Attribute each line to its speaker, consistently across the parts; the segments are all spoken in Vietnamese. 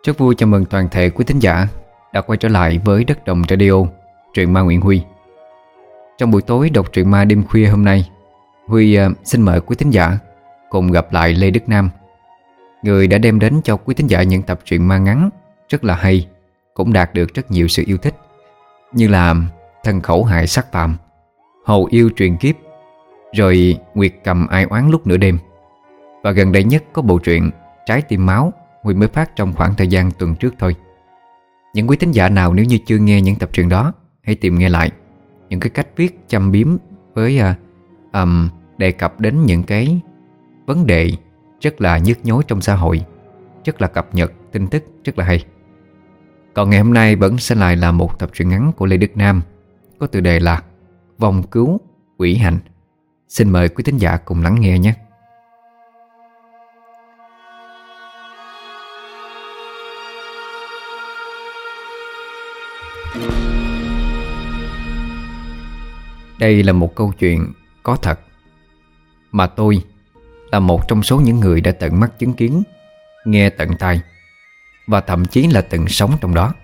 Speaker 1: Rất vui chào mừng toàn thể quý thính giả đã quay trở lại với Đất Đồng Radio, truyện ma Nguyễn Huy. Trong buổi tối đọc truyện ma đêm khuya hôm nay, Huy xin mời quý thính giả cùng gặp lại Lê Đức Nam, người đã đem đến cho quý thính giả những tập truyện ma ngắn rất là hay, cũng đạt được rất nhiều sự yêu thích, như là Thần Khẩu Hại Sát Phạm, Hồ Yêu Truyền Kiếp, rồi Nguyệt Cầm Ai Oán Lúc Nửa Đêm. Và gần đây nhất có bộ truyện Trái Tim Máu, Huy mới phát trong khoảng thời gian tuần trước thôi. Những quý thính giả nào nếu như chưa nghe những tập truyện đó, hãy tìm nghe lại. Những cái cách viết châm biếm với đề cập đến những cái vấn đề rất là nhức nhối trong xã hội, rất là cập nhật tin tức, rất là hay. Còn ngày hôm nay vẫn sẽ lại là một tập truyện ngắn của Lê Đức Nam, có tựa đề là Vong Cứu Quỷ Hành. Xin mời quý thính giả cùng lắng nghe nhé. Đây là một câu chuyện có thật, mà tôi là một trong số những người đã tận mắt chứng kiến, nghe tận tai, và thậm chí là từng sống trong đó.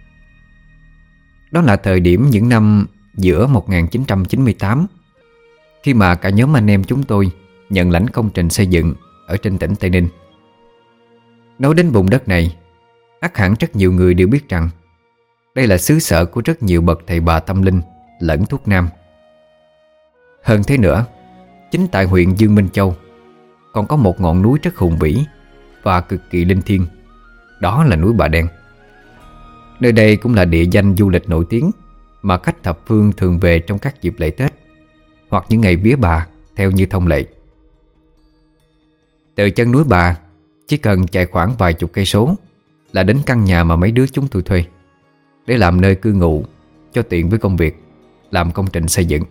Speaker 1: Đó là thời điểm những năm giữa 1998, khi mà cả nhóm anh em chúng tôi nhận lãnh công trình xây dựng ở trên tỉnh Tây Ninh. Nói đến vùng đất này, ắt hẳn rất nhiều người đều biết rằng đây là xứ sở của rất nhiều bậc thầy bà tâm linh lẫn thuốc nam. Hơn thế nữa, chính tại huyện Dương Minh Châu còn có một ngọn núi rất hùng vĩ và cực kỳ linh thiêng. Đó là núi Bà Đen. Nơi đây cũng là địa danh du lịch nổi tiếng mà khách thập phương thường về trong các dịp lễ Tết hoặc những ngày vía bà theo như thông lệ. Từ chân núi Bà chỉ cần chạy khoảng vài chục cây số là đến căn nhà mà mấy đứa chúng tôi thuê để làm nơi cư ngụ cho tiện với công việc làm công trình xây dựng.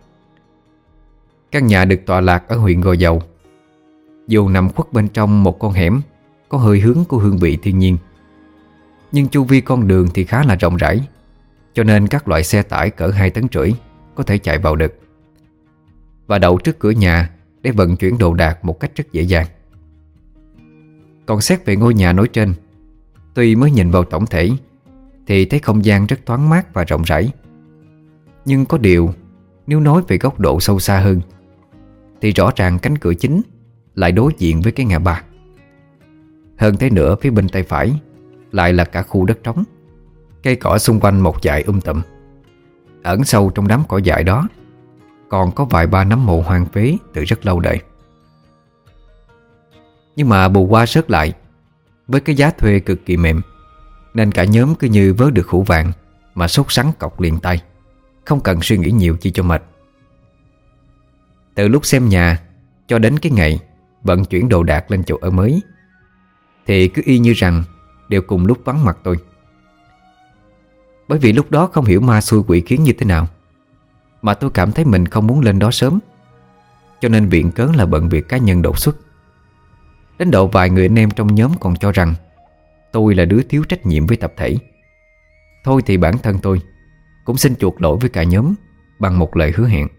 Speaker 1: Căn nhà được tọa lạc ở huyện Gò Dầu, dù nằm khuất bên trong một con hẻm có hơi hướng của hương vị thiên nhiên, nhưng chu vi con đường thì khá là rộng rãi, cho nên các loại xe tải cỡ 2,5 tấn có thể chạy vào được và đậu trước cửa nhà để vận chuyển đồ đạc một cách rất dễ dàng. Còn xét về ngôi nhà nói trên, tuy mới nhìn vào tổng thể thì thấy không gian rất thoáng mát và rộng rãi, nhưng có điều nếu nói về góc độ sâu xa hơn thì rõ ràng cánh cửa chính lại đối diện với cái ngã ba. Hơn thế nữa, phía bên tay phải lại là cả khu đất trống, cây cỏ xung quanh một dải tùm. Ẩn sâu trong đám cỏ dại đó còn có vài ba nấm mộ hoang phế từ rất lâu đời. Nhưng mà bù qua sớt lại, với cái giá thuê cực kỳ mềm, nên cả nhóm cứ như vớ được hũ vàng mà sốt sắng cọc liền tay, không cần suy nghĩ nhiều chi cho mệt. Từ lúc xem nhà cho đến cái ngày vận chuyển đồ đạc lên chỗ ở mới thì cứ y như rằng đều cùng lúc vắng mặt tôi. Bởi vì lúc đó không hiểu ma xui quỷ khiến như thế nào mà tôi cảm thấy mình không muốn lên đó sớm, cho nên viện cớ là bận việc cá nhân đột xuất. Đến độ vài người anh em trong nhóm còn cho rằng tôi là đứa thiếu trách nhiệm với tập thể. Thôi thì bản thân tôi cũng xin chuộc lỗi với cả nhóm bằng một lời hứa hẹn.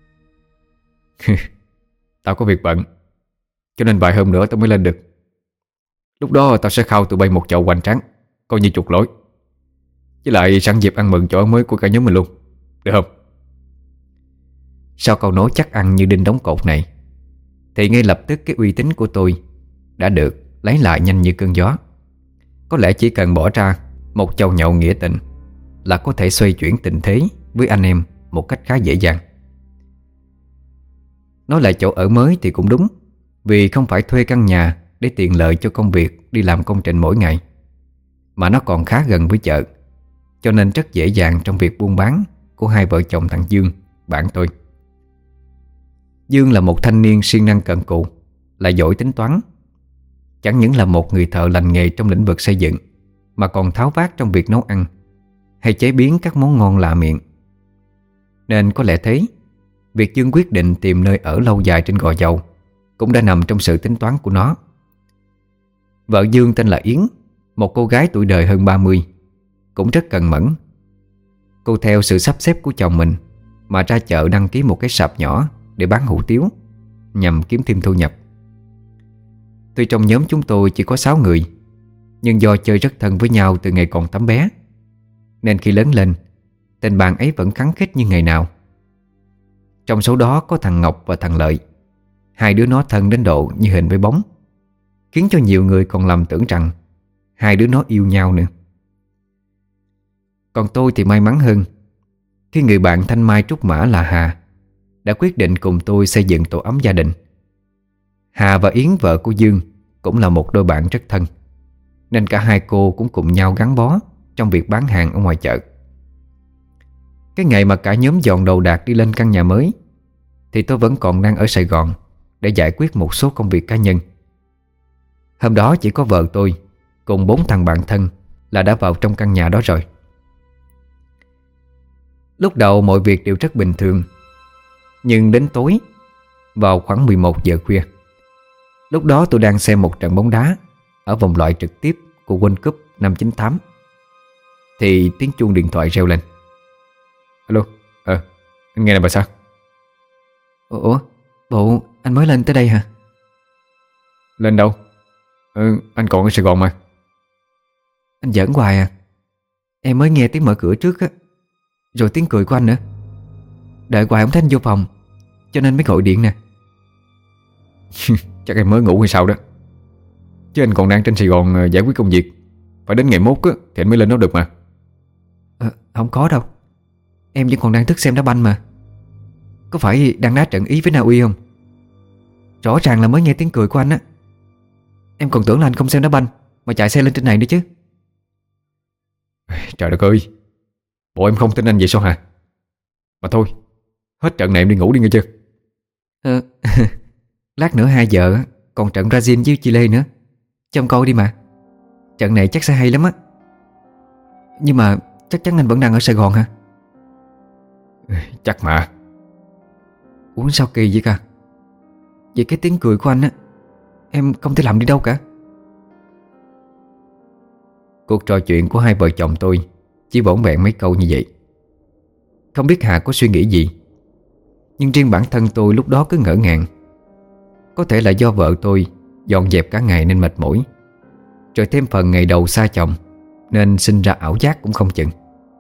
Speaker 1: Tao có việc bận, cho nên vài hôm nữa tao mới lên được. Lúc đó tao sẽ khao tụi bay một chậu hoành tráng, coi như chuộc lỗi. Với lại sẵn dịp ăn mừng chỗ ở mới của cả nhóm mình luôn, được không? Sau câu nói chắc ăn như đinh đóng cột này thì ngay lập tức cái uy tín của tôi đã được lấy lại nhanh như cơn gió. Có lẽ chỉ cần bỏ ra một chầu nhậu nghĩa tình là có thể xoay chuyển tình thế với anh em một cách khá dễ dàng. Nói lại chỗ ở mới thì cũng đúng, vì không phải thuê căn nhà để tiện lợi cho công việc đi làm công trình mỗi ngày, mà nó còn khá gần với chợ, cho nên rất dễ dàng trong việc buôn bán của hai vợ chồng thằng Dương, bạn tôi. Dương là một thanh niên siêng năng cận cù, lại giỏi tính toán. Chẳng những là một người thợ lành nghề trong lĩnh vực xây dựng, mà còn tháo vát trong việc nấu ăn hay chế biến các món ngon lạ miệng. Nên có lẽ thế, việc Dương quyết định tìm nơi ở lâu dài trên Gò Dầu cũng đã nằm trong sự tính toán của nó. Vợ Dương tên là Yến, một cô gái tuổi đời hơn 30, cũng rất cần mẫn. Cô theo sự sắp xếp của chồng mình mà ra chợ đăng ký một cái sạp nhỏ để bán hủ tiếu, nhằm kiếm thêm thu nhập. Tuy trong nhóm chúng tôi chỉ có 6 người, Nhưng do chơi rất thân với nhau từ ngày còn tấm bé, nên khi lớn lên, tình bạn ấy vẫn khăng khít như ngày nào. Trong số đó có thằng Ngọc và thằng Lợi. Hai đứa nó thân đến độ như hình với bóng, khiến cho nhiều người còn lầm tưởng rằng hai đứa nó yêu nhau nữa. Còn tôi thì may mắn hơn, khi người bạn thanh mai trúc mã là Hà đã quyết định cùng tôi xây dựng tổ ấm gia đình. Hà và Yến, vợ của Dương, cũng là một đôi bạn rất thân, nên cả hai cô cũng cùng nhau gắn bó trong việc bán hàng ở ngoài chợ. Cái ngày mà cả nhóm dọn đồ đạc đi lên căn nhà mới thì tôi vẫn còn đang ở Sài Gòn để giải quyết một số công việc cá nhân. Hôm đó chỉ có vợ tôi cùng 4 thằng bạn thân là đã vào trong căn nhà đó rồi. Lúc đầu mọi việc đều rất bình thường, nhưng đến tối, vào khoảng 11 giờ khuya, lúc đó tôi đang xem một trận bóng đá ở vòng loại trực tiếp của World Cup năm 98, thì tiếng chuông điện thoại reo lên. Alo, anh nghe nè bà sao?
Speaker 2: Ủa, bộ anh mới lên tới đây hả?
Speaker 1: Lên đâu? Anh còn ở Sài Gòn mà.
Speaker 2: Anh giỡn hoài à. Em mới nghe tiếng mở cửa trước á, rồi tiếng cười của anh nữa. Đợi hoài không thấy anh vô phòng, cho nên mới gọi điện nè.
Speaker 1: Chắc em mới ngủ hay sao đó. Chứ anh còn đang trên Sài Gòn giải quyết công việc. Phải đến ngày mốt á, thì anh mới lên đó được mà.
Speaker 2: Không có đâu, em vẫn còn đang thức xem đá banh mà. Có phải đang đá trận Ý với Na Uy không? Rõ ràng là mới nghe tiếng cười của anh á. Em còn tưởng là anh không xem đá banh mà chạy xe lên trên này nữa chứ.
Speaker 1: Trời đất ơi, bộ em không tin anh vậy sao hả? Mà thôi, hết trận này em đi ngủ đi nghe chưa?
Speaker 2: Lát nữa 2 giờ còn trận Brazil với Chile nữa, trông coi đi mà. Trận này chắc sẽ hay lắm á. Nhưng mà chắc chắn anh vẫn đang ở Sài Gòn hả?
Speaker 1: Chắc mà.
Speaker 2: Ủa sao kỳ vậy cả? Vậy cái tiếng cười của anh á, em không thể làm đi đâu cả.
Speaker 1: Cuộc trò chuyện của hai vợ chồng tôi chỉ vỏn vẹn mấy câu như vậy. Không biết Hà có suy nghĩ gì, nhưng riêng bản thân tôi lúc đó cứ ngỡ ngàng. Có thể là do vợ tôi dọn dẹp cả ngày nên mệt mỏi, rồi thêm phần ngày đầu xa chồng nên sinh ra ảo giác cũng không chừng.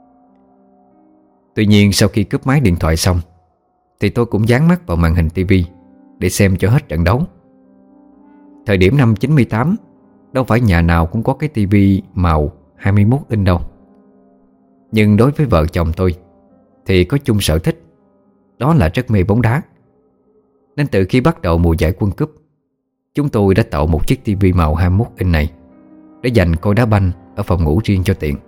Speaker 1: Tuy nhiên sau khi cúp máy điện thoại xong thì tôi cũng dán mắt vào màn hình tivi để xem cho hết trận đấu. Thời điểm năm 98, đâu phải nhà nào cũng có cái tivi màu 21 inch đâu. Nhưng đối với vợ chồng tôi thì có chung sở thích, đó là rất mê bóng đá. Nên từ khi bắt đầu mùa giải World Cup, chúng tôi đã tạo một chiếc tivi màu 21 inch này để dành coi đá banh ở phòng ngủ riêng cho tiện.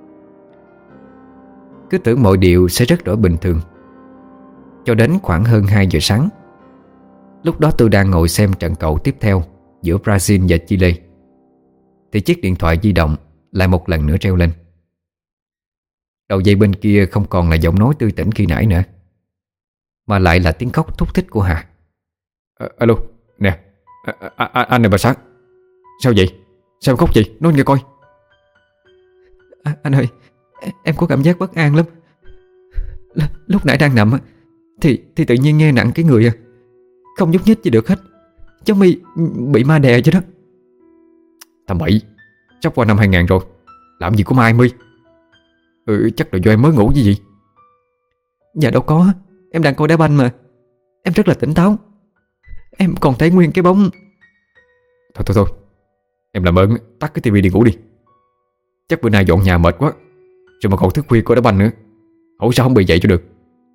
Speaker 1: Cứ tưởng mọi điều sẽ rất đổi bình thường, cho đến khoảng hơn 2 giờ sáng. Lúc đó tôi đang ngồi xem trận cầu tiếp theo giữa Brazil và Chile, thì chiếc điện thoại di động lại một lần nữa reo lên. Đầu dây bên kia không còn là giọng nói tươi tỉnh khi nãy nữa, mà lại là tiếng khóc thúc thích của Hà. Alo, nè, anh này bà Sáng. Sao vậy? Sao em khóc vậy? Nói nghe coi.
Speaker 2: Anh ơi, em có cảm giác bất an lắm. Lúc nãy đang nằm thì tự nhiên nghe nặng cái người không nhúc nhích gì được hết, giống bị ma đè chứ đó.
Speaker 1: Tầm bậy, sắp qua năm 2000 rồi, làm gì có ma 20. Chắc là do em mới ngủ chứ gì.
Speaker 2: Dạ đâu có, em đang coi đá banh mà. Em rất là tỉnh táo. Em còn thấy nguyên cái bóng.
Speaker 1: Thôi, em làm ơn tắt cái tivi đi ngủ đi. Chắc bữa nay dọn nhà mệt quá, rồi mà còn thức khuya coi đá banh nữa. Hỏi sao không bị dậy cho được.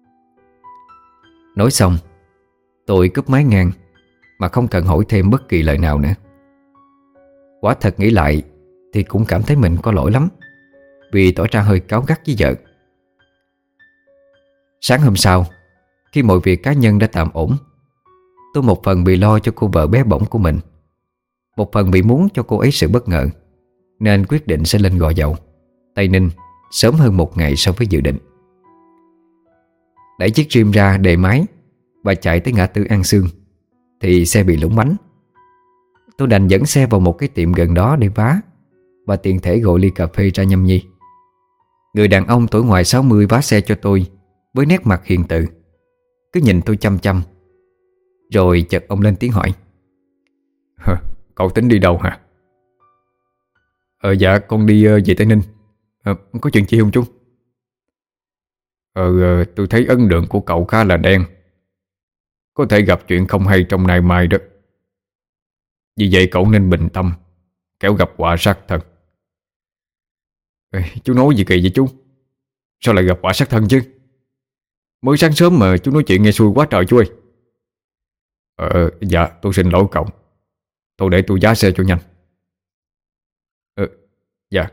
Speaker 1: Nói xong, tôi cúp máy ngang mà không cần hỏi thêm bất kỳ lời nào nữa. Quả thật nghĩ lại thì cũng cảm thấy mình có lỗi lắm, vì tỏ ra hơi cáu gắt với vợ. Sáng hôm sau, khi mọi việc cá nhân đã tạm ổn, tôi một phần bị lo cho cô vợ bé bỏng của mình, một phần bị muốn cho cô ấy sự bất ngờ, nên quyết định sẽ lên Gò Dầu, Tây Ninh sớm hơn một ngày so với dự định. Đẩy chiếc Rim ra đề máy và chạy tới ngã tư An Sương thì xe bị lủng bánh. Tôi đành dẫn xe vào một cái tiệm gần đó để vá, và tiện thể gọi ly cà phê ra nhâm nhi. Người đàn ông tuổi ngoài 60 vá xe cho tôi với nét mặt hiền từ, cứ nhìn tôi chăm chăm. Rồi chợt ông lên tiếng hỏi: Cậu tính đi đâu hả?
Speaker 3: Dạ con đi về Tây Ninh. Có chuyện chi không chú? Tôi thấy ấn tượng của cậu khá là đen. Có thể gặp chuyện không hay trong nay mai đó. Vì vậy cậu nên bình tâm, kẻo gặp họa sát thân. Chú nói gì kỳ vậy chú? Sao lại gặp họa sát thân chứ? Mới sáng sớm mà chú nói chuyện nghe xui quá trời chú ơi. Dạ tôi xin lỗi cậu. Tôi để tôi giá xe cho nhanh. Dạ.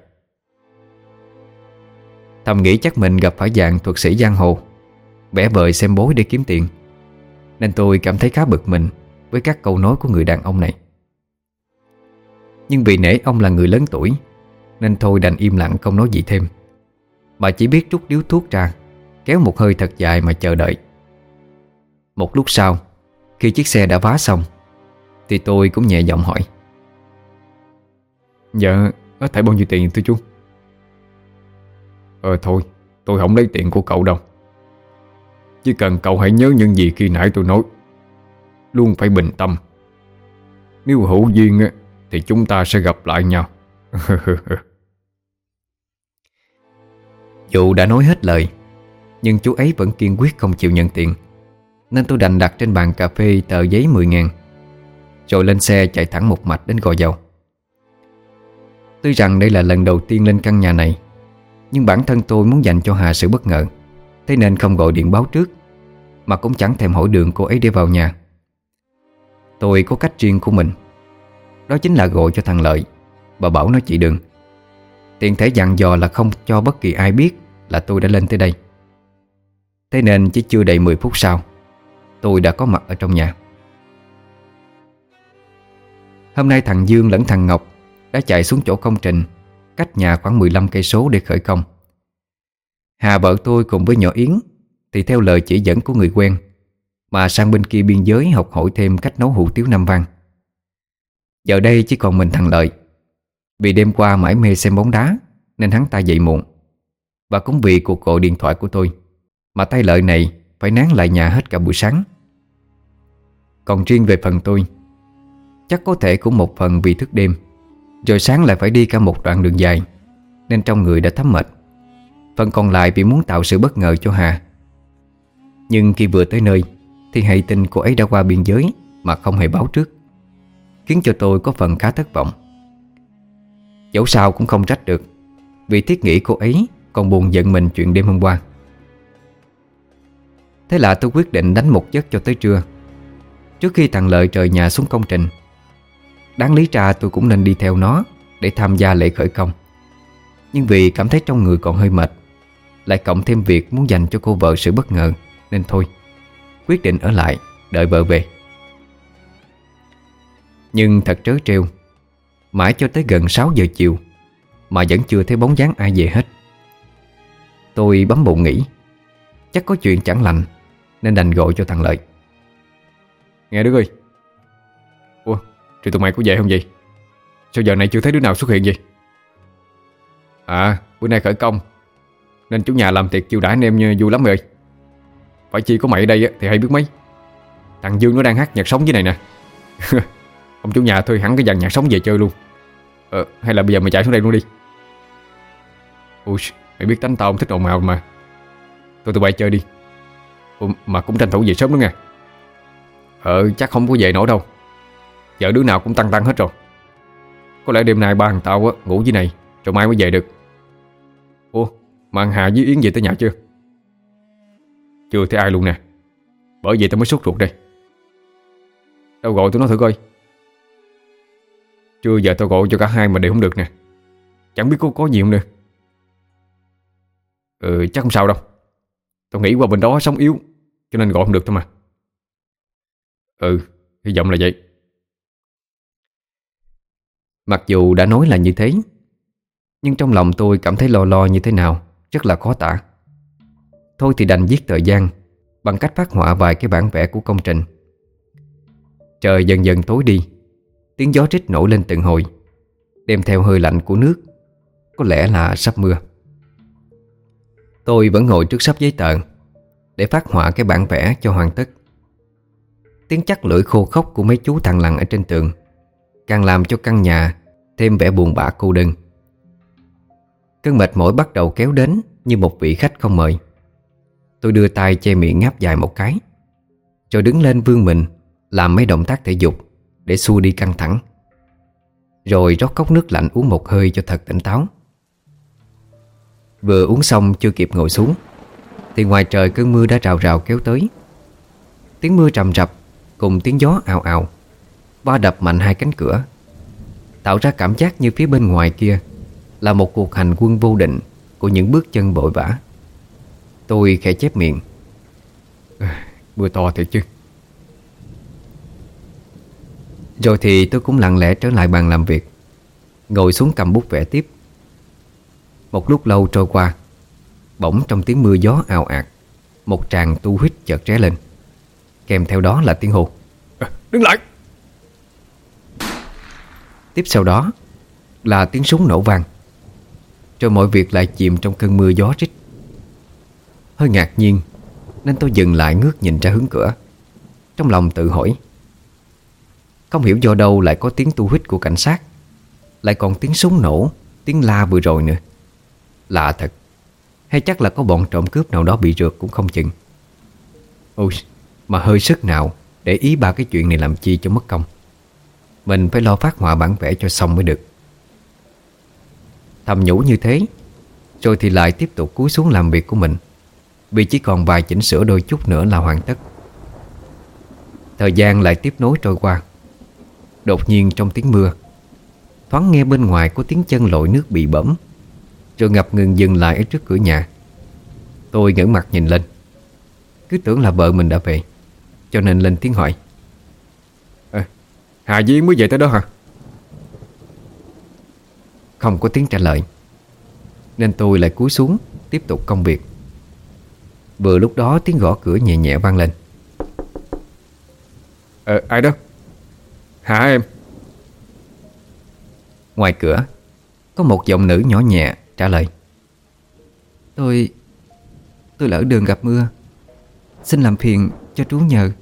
Speaker 1: Thầm nghĩ chắc mình gặp phải dạng thuật sĩ giang hồ, vẽ vời xem bói để kiếm tiền, nên tôi cảm thấy khá bực mình với các câu nói của người đàn ông này. Nhưng vì nể ông là người lớn tuổi nên thôi đành im lặng không nói gì thêm, mà chỉ biết rút điếu thuốc ra, kéo một hơi thật dài mà chờ đợi. Một lúc sau, khi chiếc xe đã vá xong, thì tôi cũng nhẹ giọng hỏi:
Speaker 3: Dạ, có thể bao nhiêu tiền thưa chú? Thôi, tôi không lấy tiền của cậu đâu. Chỉ cần cậu hãy nhớ những gì khi nãy tôi nói. Luôn phải bình tâm. Nếu hữu duyên thì chúng ta sẽ gặp lại nhau.
Speaker 1: Dù đã nói hết lời, nhưng chú ấy vẫn kiên quyết không chịu nhận tiền, nên tôi đành đặt trên bàn cà phê tờ giấy 10.000, rồi lên xe chạy thẳng một mạch đến Gò Dầu. Tuy rằng đây là lần đầu tiên lên căn nhà này, nhưng bản thân tôi muốn dành cho Hà sự bất ngờ, thế nên không gọi điện báo trước, mà cũng chẳng thèm hỏi đường cô ấy để vào nhà. Tôi có cách riêng của mình, đó chính là gọi cho thằng Lợi và bảo nó chỉ đường, tiện thể dặn dò là không cho bất kỳ ai biết là tôi đã lên tới đây. Thế nên chỉ chưa đầy 10 phút sau, tôi đã có mặt ở trong nhà. Hôm nay thằng Dương lẫn thằng Ngọc đã chạy xuống chỗ công trình cách nhà khoảng 15 cây số để khởi công. Hà vợ tôi cùng với nhỏ Yến thì theo lời chỉ dẫn của người quen mà sang bên kia biên giới học hỏi thêm cách nấu hủ tiếu Nam Vang. Giờ đây chỉ còn mình thằng Lợi. Vì đêm qua mải mê xem bóng đá nên hắn ta dậy muộn, và cũng vì cuộc gọi điện thoại của tôi mà tay Lợi này phải nán lại nhà hết cả buổi sáng. Còn riêng về phần tôi, chắc có thể cũng một phần vì thức đêm, rồi sáng lại phải đi cả một đoạn đường dài, nên trong người đã thấm mệt. Phần còn lại vì muốn tạo sự bất ngờ cho Hà. Nhưng khi vừa tới nơi thì hay tin cô ấy đã qua biên giới mà không hề báo trước, khiến cho tôi có phần khá thất vọng. Dẫu sao cũng không trách được, vì thiết nghĩ cô ấy còn buồn giận mình chuyện đêm hôm qua. Thế là tôi quyết định đánh một giấc cho tới trưa, trước khi thằng Lợi rời nhà xuống công trình. Đáng lý ra tôi cũng nên đi theo nó để tham gia lễ khởi công, nhưng vì cảm thấy trong người còn hơi mệt, lại cộng thêm việc muốn dành cho cô vợ sự bất ngờ, nên thôi, quyết định ở lại đợi vợ về. Nhưng thật trớ trêu, mãi cho tới gần 6 giờ chiều mà vẫn chưa thấy bóng dáng ai về hết. Tôi bấm bụng nghĩ chắc có chuyện chẳng lành, nên đành gọi cho thằng Lợi.
Speaker 3: Nghe Đức ơi. Ủa, rồi tụi mày có về không vậy? Sao giờ này chưa thấy đứa nào xuất hiện vậy? Bữa nay khởi công nên chủ nhà làm tiệc chiêu đãi anh em vui lắm rồi. Phải chi có mày ở đây thì hay biết mấy. Thằng Dương nó đang hát nhạc sống dưới này nè. Ông chủ nhà thuê hẳn cái dàn nhạc sống về chơi luôn. Hay là bây giờ mày chạy xuống đây luôn đi. Ui, mày biết tánh tao không thích ồn ào mà. Tụi bay chơi đi. Mà cũng tranh thủ về sớm nữa nha. Chắc không có về nổi đâu. Giờ đứa nào cũng tăng tăng hết rồi. Có lẽ đêm nay ba thằng tao ngủ dưới này, rồi mai mới về được. Ủa, mà anh Hà với Yến về tới nhà chưa? Chưa thấy ai luôn nè. Bởi vậy tao mới sốt ruột đây. Tao gọi tụi nó thử coi. Chưa giờ tao gọi cho cả hai mà đều không được nè. Chẳng biết có gì không nữa. Chắc không sao đâu. Tao nghĩ qua bên đó sống yếu, cho nên gọi không được thôi mà. Hy vọng là vậy.
Speaker 1: Mặc dù đã nói là như thế, nhưng trong lòng tôi cảm thấy lo lo như thế nào rất là khó tả. Thôi thì đành giết thời gian bằng cách phác họa vài cái bản vẽ của công trình. Trời dần dần tối đi, tiếng gió rít nổi lên từng hồi, đem theo hơi lạnh của nước. Có lẽ là sắp mưa. Tôi vẫn ngồi trước sắp giấy tờ để phác họa cái bản vẽ cho hoàn tất. Tiếng chắc lưỡi khô khốc của mấy chú thằn lằn ở trên tường càng làm cho căn nhà thêm vẻ buồn bã cô đơn. Cơn mệt mỏi bắt đầu kéo đến như một vị khách không mời. Tôi đưa tay che miệng ngáp dài một cái, rồi đứng lên vươn mình làm mấy động tác thể dục để xua đi căng thẳng. Rồi rót cốc nước lạnh uống một hơi cho thật tỉnh táo. Vừa uống xong chưa kịp ngồi xuống thì ngoài trời cơn mưa đã rào rào kéo tới. Tiếng mưa trầm rập cùng tiếng gió ào ào va đập mạnh hai cánh cửa, tạo ra cảm giác như phía bên ngoài kia là một cuộc hành quân vô định của những bước chân vội vã. Tôi khẽ chép miệng:
Speaker 3: Mưa to thiệt chứ.
Speaker 1: Rồi thì tôi cũng lặng lẽ trở lại bàn làm việc, ngồi xuống cầm bút vẽ tiếp. Một lúc lâu trôi qua, bỗng trong tiếng mưa gió ào ạt, một tràng tu huýt chợt ré lên, kèm theo đó là tiếng hô:
Speaker 3: Đứng lại!
Speaker 1: Tiếp sau đó là tiếng súng nổ vang. Rồi mọi việc lại chìm trong cơn mưa gió rít. Hơi ngạc nhiên nên tôi dừng lại ngước nhìn ra hướng cửa, trong lòng tự hỏi: không hiểu do đâu lại có tiếng tu huýt của cảnh sát, lại còn tiếng súng nổ, tiếng la vừa rồi nữa. Lạ thật. Hay chắc là có bọn trộm cướp nào đó bị rượt cũng không chừng. Ôi, mà hơi sức nào để ý ba cái chuyện này làm chi cho mất công. Mình phải lo phát họa bản vẽ cho xong mới được. Thầm nhủ như thế, rồi thì lại tiếp tục cúi xuống làm việc của mình, vì chỉ còn vài chỉnh sửa đôi chút nữa là hoàn tất. Thời gian lại tiếp nối trôi qua. Đột nhiên trong tiếng mưa, thoáng nghe bên ngoài có tiếng chân lội nước bị bẫm, rồi ngập ngừng dừng lại ở trước cửa nhà. Tôi ngẩng mặt nhìn lên, cứ tưởng là vợ mình đã về, cho nên lên tiếng hỏi:
Speaker 3: Hà với Yến mới về tới đó hả?
Speaker 1: Không có tiếng trả lời, nên tôi lại cúi xuống tiếp tục công việc. Vừa lúc đó tiếng gõ cửa nhẹ nhẹ vang lên.
Speaker 3: Ai đó? Hả em?
Speaker 1: Ngoài cửa có một giọng nữ nhỏ nhẹ trả lời: Tôi lỡ đường gặp mưa, xin làm phiền cho trú nhờ.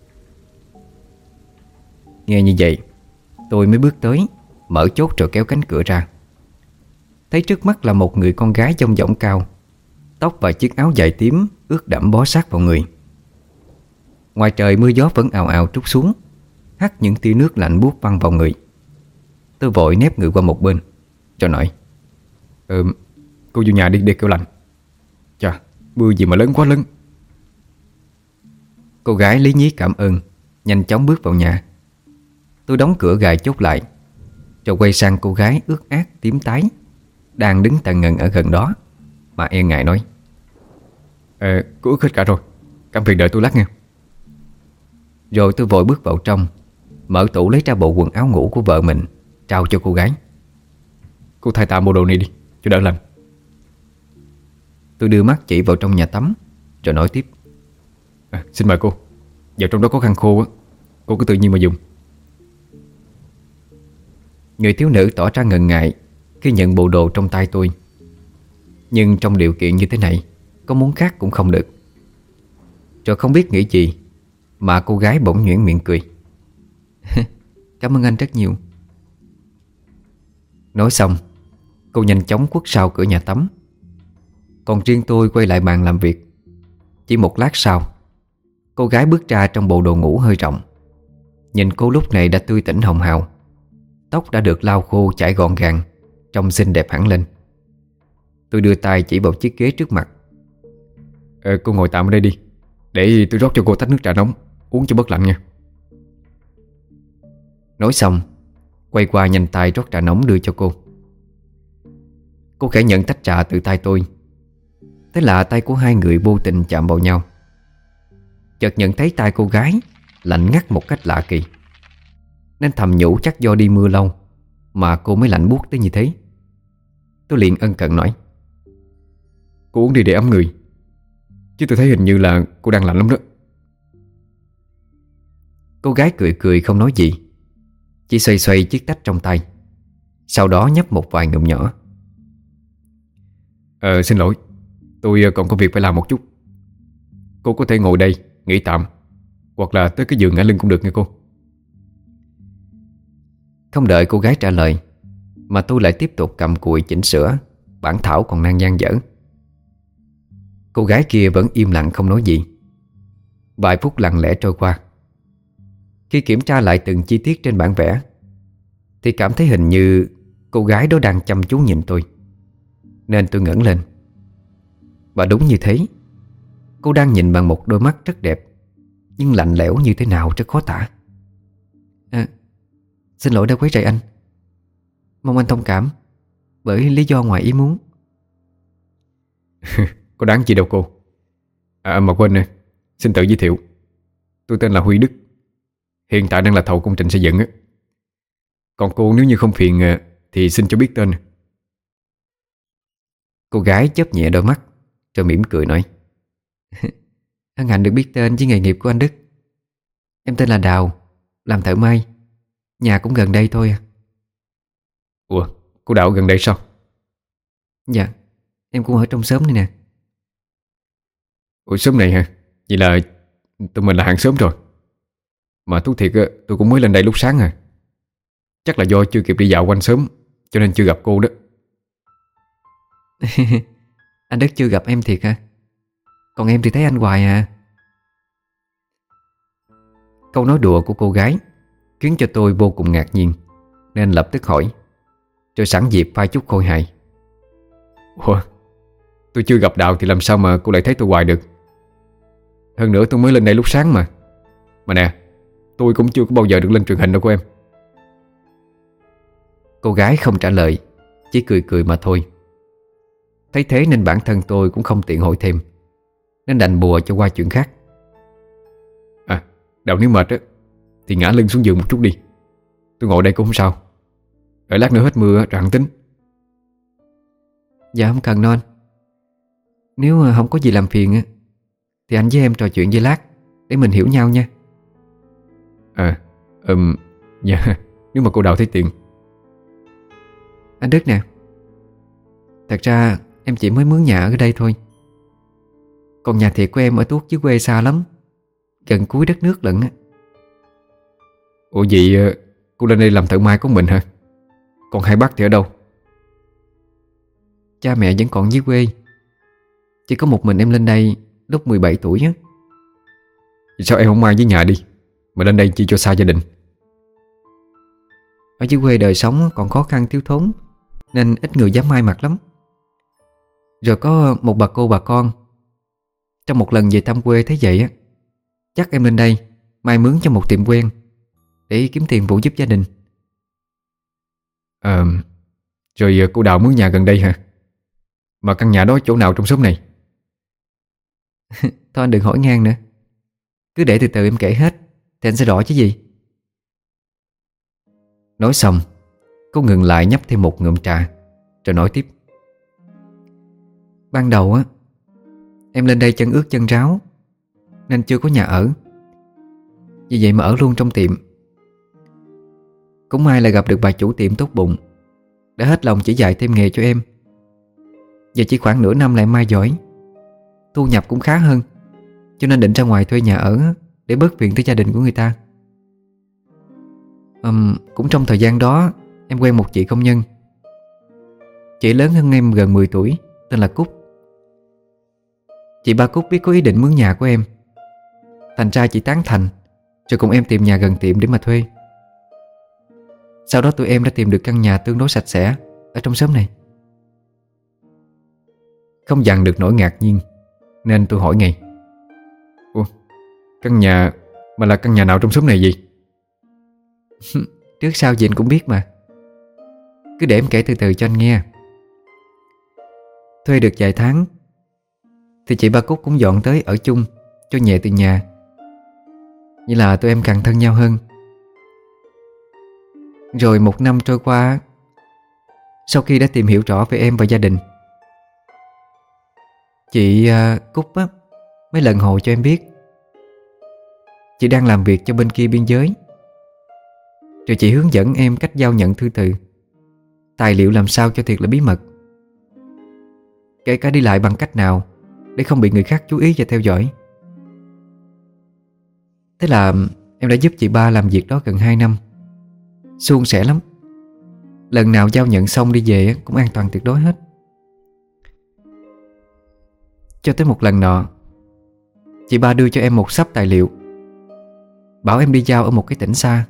Speaker 1: Nghe như vậy, tôi mới bước tới, mở chốt rồi kéo cánh cửa ra. Thấy trước mắt là một người con gái trông dỏng cao, tóc và chiếc áo dài tím ướt đẫm bó sát vào người. Ngoài trời mưa gió vẫn ào ào trút xuống, hắt những tia nước lạnh buốt văng vào người. Tôi vội nép người qua một bên rồi nói:
Speaker 3: Cô vô nhà đi để kêu lạnh. Chà, mưa gì mà lớn quá lớn.
Speaker 1: Cô gái lý nhí cảm ơn, nhanh chóng bước vào nhà. Tôi đóng cửa gài chốt lại, rồi quay sang cô gái ướt át tím tái đang đứng tần ngần ở gần đó, mà e ngại nói:
Speaker 3: Cô ướt hết cả rồi, cảm phiền đợi tôi lát nha.
Speaker 1: Rồi tôi vội bước vào trong, mở tủ lấy ra bộ quần áo ngủ của vợ mình, trao cho cô gái.
Speaker 3: Cô thay tạm bộ đồ này đi, cho đỡ lạnh.
Speaker 1: Tôi đưa mắt chỉ vào trong nhà tắm, rồi nói tiếp:
Speaker 3: Xin mời cô, vào trong đó có khăn khô á, cô cứ tự nhiên mà dùng.
Speaker 1: Người thiếu nữ tỏ ra ngần ngại khi nhận bộ đồ trong tay tôi, nhưng trong điều kiện như thế này, có muốn khác cũng không được. Rồi không biết nghĩ gì mà cô gái bỗng nhuyễn miệng cười: Cảm ơn anh rất nhiều. Nói xong, cô nhanh chóng khuất sau cửa nhà tắm. Còn riêng tôi quay lại bàn làm việc. Chỉ một lát sau, cô gái bước ra trong bộ đồ ngủ hơi rộng. Nhìn cô lúc này đã tươi tỉnh hồng hào, tóc đã được lau khô chải gọn gàng, trông xinh đẹp hẳn lên. Tôi đưa tay chỉ vào chiếc ghế trước mặt:
Speaker 3: Cô ngồi tạm ở đây đi, để tôi rót cho cô tách nước trà nóng, uống cho bớt lạnh nha.
Speaker 1: Nói xong, quay qua nhanh tay rót trà nóng đưa cho cô. Cô khẽ nhận tách trà từ tay tôi. Thế là tay của hai người vô tình chạm vào nhau. Chợt nhận thấy tay cô gái lạnh ngắt một cách lạ kỳ, nên thầm nhủ chắc do đi mưa lâu mà cô mới lạnh buốt tới như thế. Tôi liền ân cần nói:
Speaker 3: Cô uống đi để ấm người, chứ tôi thấy hình như là cô đang lạnh lắm đó.
Speaker 1: Cô gái cười cười không nói gì, chỉ xoay xoay chiếc tách trong tay, sau đó nhấp một vài ngụm nhỏ.
Speaker 3: Xin lỗi, tôi còn có việc phải làm một chút. Cô có thể ngồi đây nghỉ tạm, hoặc là tới cái giường ngả lưng cũng được nha cô.
Speaker 1: Không đợi cô gái trả lời, mà tôi lại tiếp tục cầm cùi chỉnh sửa, bản thảo còn đang dang dở. Cô gái kia vẫn im lặng không nói gì. Vài phút lặng lẽ trôi qua. Khi kiểm tra lại từng chi tiết trên bản vẽ thì cảm thấy hình như cô gái đó đang chăm chú nhìn tôi, nên tôi ngẩng lên. Và đúng như thế, cô đang nhìn bằng một đôi mắt rất đẹp, nhưng lạnh lẽo như thế nào rất khó tả. Xin lỗi đã quấy rầy anh. Mong anh thông cảm bởi lý do ngoài ý muốn.
Speaker 3: Có đáng gì đâu cô. Mà quên nè, xin tự giới thiệu. Tôi tên là Huy Đức, hiện tại đang là thầu công trình xây dựng á. Còn cô nếu như không phiền thì xin cho biết tên.
Speaker 1: Cô gái chớp nhẹ đôi mắt rồi mỉm cười nói:
Speaker 2: Hân hạnh được biết tên với nghề nghiệp của anh Đức. Em tên là Đào, làm thợ may. Nhà cũng gần đây thôi à.
Speaker 3: Ủa, cô Đào gần đây sao?
Speaker 2: Dạ, em cũng ở trong xóm này nè.
Speaker 3: Ủa, xóm này hả? Vậy là tụi mình là hàng xóm rồi. Mà thú thiệt tôi cũng mới lên đây lúc sáng à. Chắc là do chưa kịp đi dạo quanh xóm cho nên chưa gặp cô đó.
Speaker 2: Anh Đức chưa gặp em thiệt hả? Còn em thì thấy anh hoài à.
Speaker 1: Câu nói đùa của cô gái khiến cho tôi vô cùng ngạc nhiên, nên lập tức hỏi, rồi sẵn dịp pha chút khôi hài:
Speaker 3: Ủa, tôi chưa gặp Đào thì làm sao mà cô lại thấy tôi hoài được? Hơn nữa tôi mới lên đây lúc sáng mà. Mà nè, tôi cũng chưa có bao giờ được lên truyền hình đâu của em.
Speaker 1: Cô gái không trả lời, chỉ cười cười mà thôi. Thấy thế nên bản thân tôi cũng không tiện hỏi thêm, nên đành bùa cho qua chuyện khác.
Speaker 3: Đào nếu mệt á thì ngã lưng xuống giường một chút đi. Tôi ngồi đây cũng không sao. Đợi lát nữa hết mưa rồi hẳn tính.
Speaker 2: Dạ không cần đâu anh. Nếu không có gì làm phiền á thì anh với em trò chuyện với lát để mình hiểu nhau nha.
Speaker 3: Dạ, nếu mà cô Đào thấy tiện.
Speaker 2: Anh Đức nè, thật ra em chỉ mới mướn nhà ở đây thôi. Còn nhà thiệt của em ở tuốt dưới quê xa lắm, gần cuối đất nước lận á.
Speaker 3: Ủa vậy cô lên đây làm thợ may của mình hả? Còn hai bác thì ở đâu?
Speaker 2: Cha mẹ vẫn còn dưới quê. Chỉ có một mình em lên đây lúc 17 tuổi á.
Speaker 3: Sao em không may với nhà đi mà lên đây chi cho xa gia đình?
Speaker 2: Ở dưới quê đời sống còn khó khăn thiếu thốn, nên ít người dám may mặc lắm. Rồi có một bà cô bà con, trong một lần về thăm quê thấy vậy á, chắc em lên đây may mướn cho một tiệm quen để kiếm tiền phụ giúp gia đình.
Speaker 3: Rồi cô Đào mướn nhà gần đây hả? Mà căn nhà đó chỗ nào trong xóm này?
Speaker 2: Thôi anh đừng hỏi ngang nữa, cứ để từ từ em kể hết thì anh sẽ rõ chứ gì.
Speaker 1: Nói xong, cô ngừng lại nhấp thêm một ngụm trà, rồi nói tiếp:
Speaker 2: Ban đầu á, em lên đây chân ướt chân ráo nên chưa có nhà ở. Vì vậy mà ở luôn trong tiệm. Cũng may là gặp được bà chủ tiệm tốt bụng, đã hết lòng chỉ dạy thêm nghề cho em. Giờ chỉ khoảng nửa năm lại may giỏi, thu nhập cũng khá hơn, cho nên định ra ngoài thuê nhà ở để bớt phiền tới gia đình của người ta. Cũng trong thời gian đó em quen một chị công nhân. Chị lớn hơn em gần 10 tuổi, tên là Cúc. Chị ba Cúc biết có ý định mướn nhà của em, thành ra chị tán thành, rồi cùng em tìm nhà gần tiệm để mà thuê. Sau đó tụi em đã tìm được căn nhà tương đối sạch sẽ ở trong xóm này.
Speaker 1: Không dằn được nỗi ngạc nhiên nên tôi hỏi ngay:
Speaker 3: Ủa, căn nhà mà là căn nhà nào trong xóm này gì?
Speaker 2: Trước sau gì anh cũng biết mà, cứ để em kể từ từ cho anh nghe. Thuê được vài tháng thì chị ba Cúc cũng dọn tới ở chung cho nhẹ tiền nhà. Như là tụi em càng thân nhau hơn. Rồi một năm trôi qua, sau khi đã tìm hiểu rõ về em và gia đình, chị Cúc á, mấy lần hồ cho em biết chị đang làm việc cho bên kia biên giới. Rồi chị hướng dẫn em cách giao nhận thư từ, tài liệu làm sao cho thiệt là bí mật, kể cả đi lại bằng cách nào để không bị người khác chú ý và theo dõi. Thế là em đã giúp chị ba làm việc đó gần 2 năm, suôn sẻ lắm. Lần nào giao nhận xong đi về cũng an toàn tuyệt đối hết. Cho tới một lần nọ, chị ba đưa cho em một xấp tài liệu, bảo em đi giao ở một cái tỉnh xa.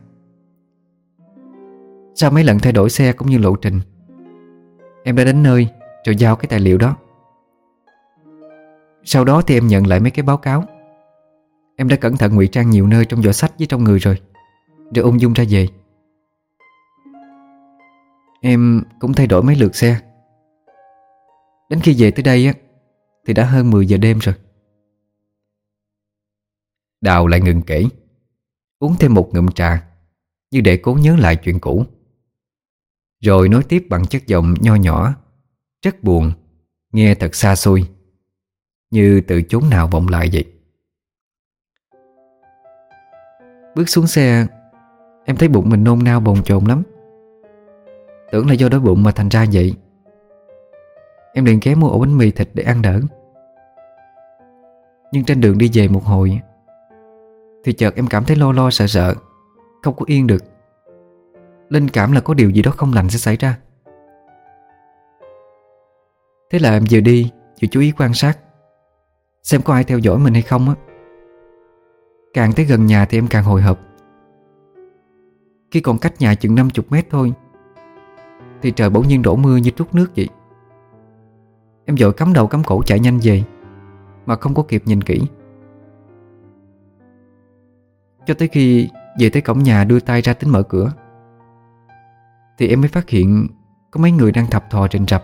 Speaker 2: Sau mấy lần thay đổi xe cũng như lộ trình, em đã đến nơi rồi giao cái tài liệu đó. Sau đó thì em nhận lại mấy cái báo cáo. Em đã cẩn thận ngụy trang nhiều nơi trong giỏ sách với trong người rồi ung dung ra về. Em cũng thay đổi mấy lượt xe. Đến khi về tới đây á thì đã hơn 10 giờ đêm rồi.
Speaker 1: Đào lại ngừng kể, uống thêm một ngụm trà như để cố nhớ lại chuyện cũ, rồi nói tiếp bằng chất giọng nho nhỏ, rất buồn, nghe thật xa xôi, như từ chốn nào vọng lại vậy.
Speaker 2: Bước xuống xe, em thấy bụng mình nôn nao bồn chồn lắm. Tưởng là do đói bụng mà thành ra vậy. Em liền ghé mua ổ bánh mì thịt để ăn đỡ. Nhưng trên đường đi về một hồi thì chợt em cảm thấy lo lo sợ sợ, không có yên được. Linh cảm là có điều gì đó không lành sẽ xảy ra. Thế là em vừa đi vừa chú ý quan sát xem có ai theo dõi mình hay không á. Càng tới gần nhà thì em càng hồi hộp. Khi còn cách nhà chừng 50 mét thôi thì trời bỗng nhiên đổ mưa như trút nước vậy. Em vội cắm đầu cắm cổ chạy nhanh về mà không có kịp nhìn kỹ. Cho tới khi về tới cổng nhà đưa tay ra tính mở cửa thì em mới phát hiện có mấy người đang thập thò rình rập.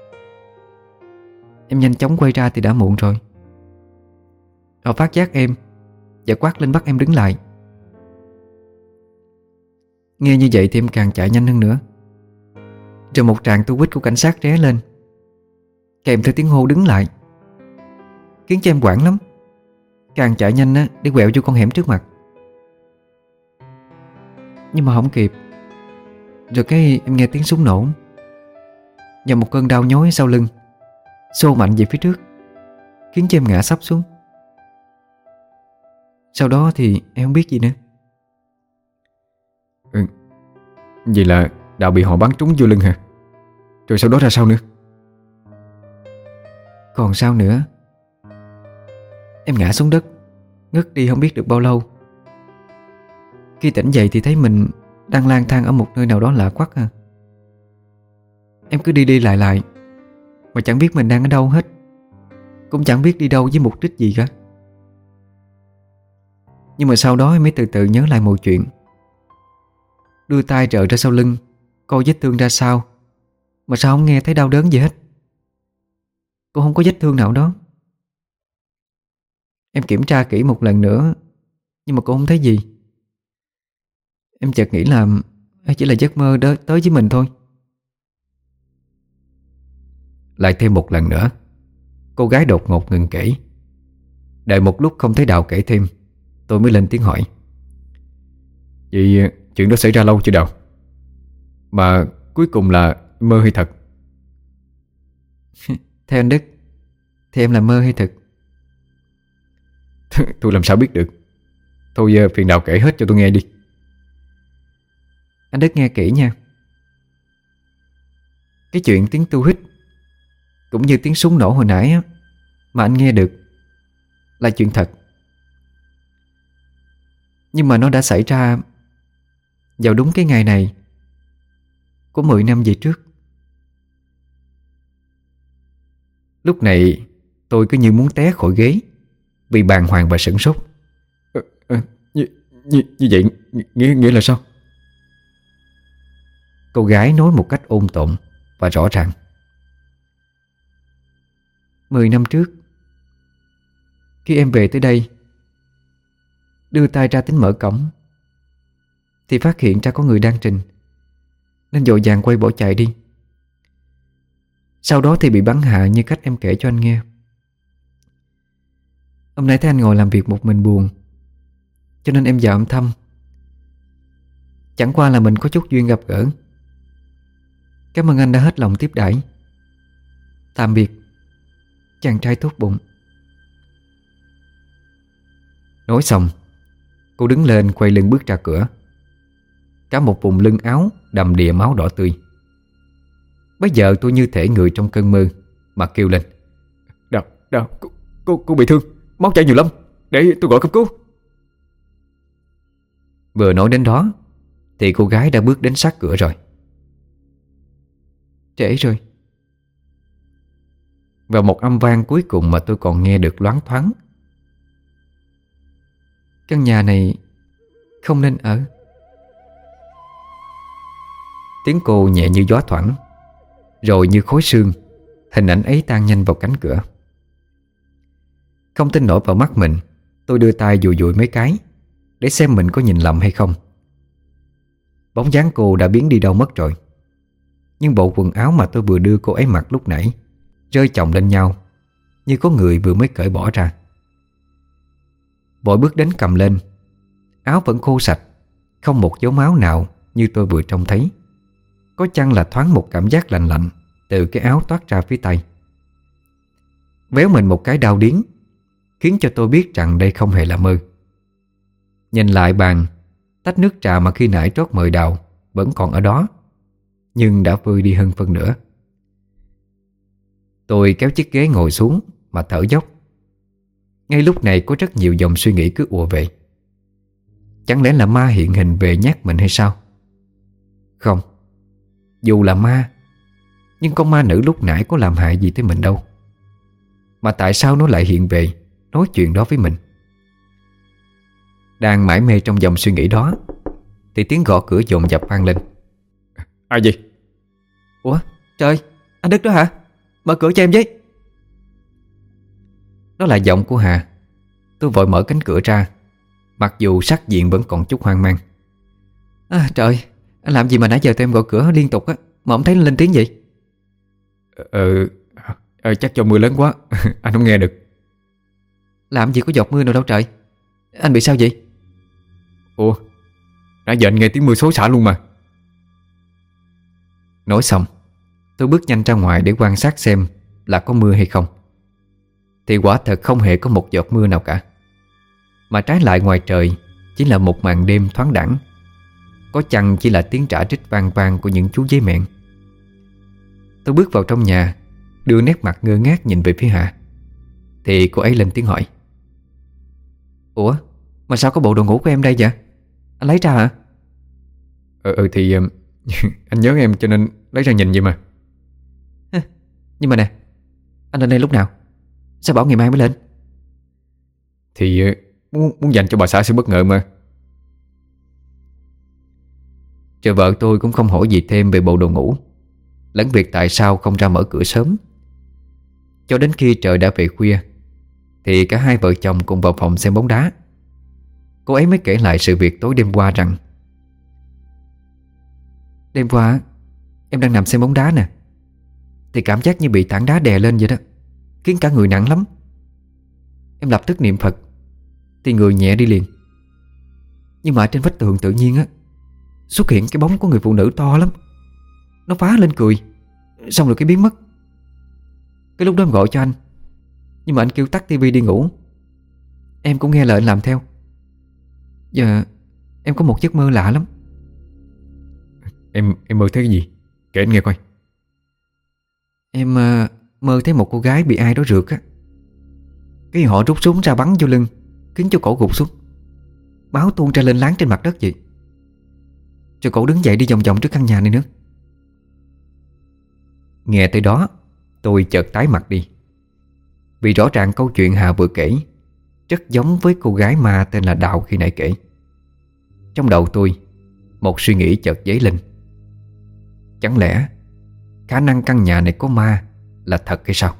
Speaker 2: Em nhanh chóng quay ra thì đã muộn rồi. Họ phát giác em và quát lên bắt em đứng lại. Nghe như vậy thì em càng chạy nhanh hơn nữa. Rồi một tràng tu quýt của cảnh sát ré lên, kèm theo tiếng hô đứng lại, khiến cho em hoảng lắm. Càng chạy nhanh á để quẹo vô con hẻm trước mặt. Nhưng mà không kịp. Rồi cái em nghe tiếng súng nổ và một cơn đau nhói sau lưng xô mạnh về phía trước, khiến cho em ngã sấp xuống. Sau đó thì em không biết gì nữa.
Speaker 3: Vậy là Đào bị họ bắn trúng vô lưng hả? Rồi sau đó ra sao nữa?
Speaker 2: Còn sao nữa? Em ngã xuống đất, ngất đi không biết được bao lâu. Khi tỉnh dậy thì thấy mình đang lang thang ở một nơi nào đó lạ quắc à. Em cứ đi đi lại lại mà chẳng biết mình đang ở đâu hết, cũng chẳng biết đi đâu với mục đích gì cả. Nhưng mà sau đó em mới từ từ nhớ lại mọi chuyện. Đưa tay trợ ra sau lưng coi vết thương ra sao, mà sao không nghe thấy đau đớn gì hết. Cô không có vết thương nào đó. Em kiểm tra kỹ một lần nữa nhưng mà cô không thấy gì. Em chợt nghĩ là chỉ là giấc mơ đó tới với mình thôi.
Speaker 1: Lại thêm một lần nữa, cô gái đột ngột ngừng kể. Đợi một lúc không thấy Đào kể thêm, tôi mới lên tiếng hỏi.
Speaker 3: Vậy chuyện đó xảy ra lâu chưa Đào? Mà cuối cùng là mơ hay thật?
Speaker 2: Theo anh Đức thì em là mơ hay thực?
Speaker 3: Tôi làm sao biết được. Thôi phiền Đào kể hết cho tôi nghe đi.
Speaker 2: Anh Đức nghe kỹ nha. Cái chuyện tiếng tu hít cũng như tiếng súng nổ hồi nãy á, mà anh nghe được là chuyện thật. Nhưng mà nó đã xảy ra vào đúng cái ngày này của 10 năm về trước.
Speaker 1: Lúc này tôi cứ như muốn té khỏi ghế vì bàng hoàng và sửng sốt.
Speaker 3: Như vậy nghĩa là sao?
Speaker 1: Cô gái nói một cách ôn tồn và rõ ràng.
Speaker 2: 10 năm trước, khi em về tới đây, đưa tay ra tính mở cổng thì phát hiện ra có người đang trình, nên vội vàng quay bỏ chạy đi. Sau đó thì bị bắn hạ như cách em kể cho anh nghe. Hôm nay thấy anh ngồi làm việc một mình buồn, cho nên em vào em thăm. Chẳng qua là mình có chút duyên gặp gỡ. Cảm ơn anh đã hết lòng tiếp đãi. Tạm biệt, chàng trai tốt bụng.
Speaker 1: Nói xong, cô đứng lên quay lưng bước ra cửa. Cả một vùng lưng áo đầm đìa máu đỏ tươi. Bây giờ tôi như thể người trong cơn mơ mà kêu lên.
Speaker 3: Đào, Cô bị thương, máu chảy nhiều lắm, để tôi gọi cấp cứu.
Speaker 1: Vừa nói đến đó thì cô gái đã bước đến sát cửa rồi.
Speaker 2: Trễ rồi.
Speaker 1: Và một âm vang cuối cùng mà tôi còn nghe được loáng thoáng:
Speaker 2: Căn nhà này không nên ở.
Speaker 1: Tiếng cô nhẹ như gió thoảng, rồi như khối sương, hình ảnh ấy tan nhanh vào cánh cửa. Không tin nổi vào mắt mình, tôi đưa tay dụi dụi mấy cái để xem mình có nhìn lầm hay không. Bóng dáng cô đã biến đi đâu mất rồi. Nhưng bộ quần áo mà tôi vừa đưa cô ấy mặc lúc nãy rơi chồng lên nhau, như có người vừa mới cởi bỏ ra. Vội bước đến cầm lên. Áo vẫn khô sạch, không một dấu máu nào như tôi vừa trông thấy. Có chăng là thoáng một cảm giác lạnh lạnh từ cái áo toát ra phía tay. Véo mình một cái đau điếng, khiến cho tôi biết rằng đây không hề là mơ. Nhìn lại bàn, tách nước trà mà khi nãy trót mời đào vẫn còn ở đó, nhưng đã vơi đi hơn phân nửa. Tôi kéo chiếc ghế ngồi xuống mà thở dốc. Ngay lúc này có rất nhiều dòng suy nghĩ cứ ùa về. Chẳng lẽ là ma hiện hình về nhát mình hay sao? Không. Dù là ma, nhưng con ma nữ lúc nãy có làm hại gì tới mình đâu. Mà tại sao nó lại hiện về nói chuyện đó với mình? Đang mải mê trong dòng suy nghĩ đó thì tiếng gõ cửa dồn dập vang lên.
Speaker 3: Ai vậy?
Speaker 2: Ủa trời, anh Đức đó hả? Mở cửa cho em với.
Speaker 1: Đó là giọng của Hà. Tôi vội mở cánh cửa ra, mặc dù sắc diện vẫn còn chút hoang mang.
Speaker 2: Trời, anh làm gì mà nãy giờ tụi em gọi cửa liên tục á mà không thấy lên tiếng vậy?
Speaker 3: Chắc do mưa lớn quá anh không nghe được.
Speaker 2: Làm gì có giọt mưa nào đâu trời. Anh bị sao vậy?
Speaker 3: Ủa, nãy giờ anh nghe tiếng mưa xối xả luôn mà.
Speaker 1: Nói xong, tôi bước nhanh ra ngoài để quan sát xem là có mưa hay không. Thì quả thật không hề có một giọt mưa nào cả. Mà trái lại ngoài trời chỉ là một màn đêm thoáng đãng. Có chăng chỉ là tiếng rả rích vang vang của những chú dế mẹn. Tôi bước vào trong nhà, đưa nét mặt ngơ ngác nhìn về phía Hà. Thì cô ấy lên tiếng hỏi:
Speaker 2: Ủa, mà sao có bộ đồ ngủ của em đây vậy? Anh lấy ra hả?
Speaker 3: Thì anh nhớ em cho nên lấy ra nhìn vậy mà.
Speaker 2: Nhưng mà nè, anh lên đây lúc nào? Sao bảo ngày mai mới lên?
Speaker 3: Thì muốn dành cho bà xã sự bất ngờ mà.
Speaker 1: Rồi vợ tôi cũng không hỏi gì thêm về bộ đồ ngủ, lẫn việc tại sao không ra mở cửa sớm. Cho đến khi trời đã về khuya thì cả hai vợ chồng cùng vào phòng xem bóng đá. Cô ấy mới kể lại sự việc tối đêm qua rằng:
Speaker 2: Đêm qua em đang nằm xem bóng đá nè, thì cảm giác như bị tảng đá đè lên vậy đó, khiến cả người nặng lắm. Em lập tức niệm Phật thì người nhẹ đi liền. Nhưng mà trên vách tường tự nhiên á xuất hiện cái bóng của người phụ nữ to lắm. Nó phá lên cười, xong rồi cái biến mất. Cái lúc đó em gọi cho anh, nhưng mà anh kêu tắt tivi đi ngủ. Em cũng nghe lời anh làm theo. Giờ em có một giấc mơ lạ lắm.
Speaker 3: Em mơ thấy cái gì? Kể anh nghe coi.
Speaker 2: Em mơ thấy một cô gái bị ai đó rượt á. Cái họ rút súng ra bắn vô lưng, khiến cho cổ gục xuống. Máu tuôn ra lên láng trên mặt đất vậy. Rồi cổ đứng dậy đi vòng vòng trước căn nhà này nữa.
Speaker 1: Nghe tới đó, tôi chợt tái mặt đi. Vì rõ ràng câu chuyện Hà vừa kể rất giống với cô gái ma tên là Đào khi nãy kể. Trong đầu tôi, một suy nghĩ chợt dấy lên. Chẳng lẽ khả năng căn nhà này có ma là thật hay sao?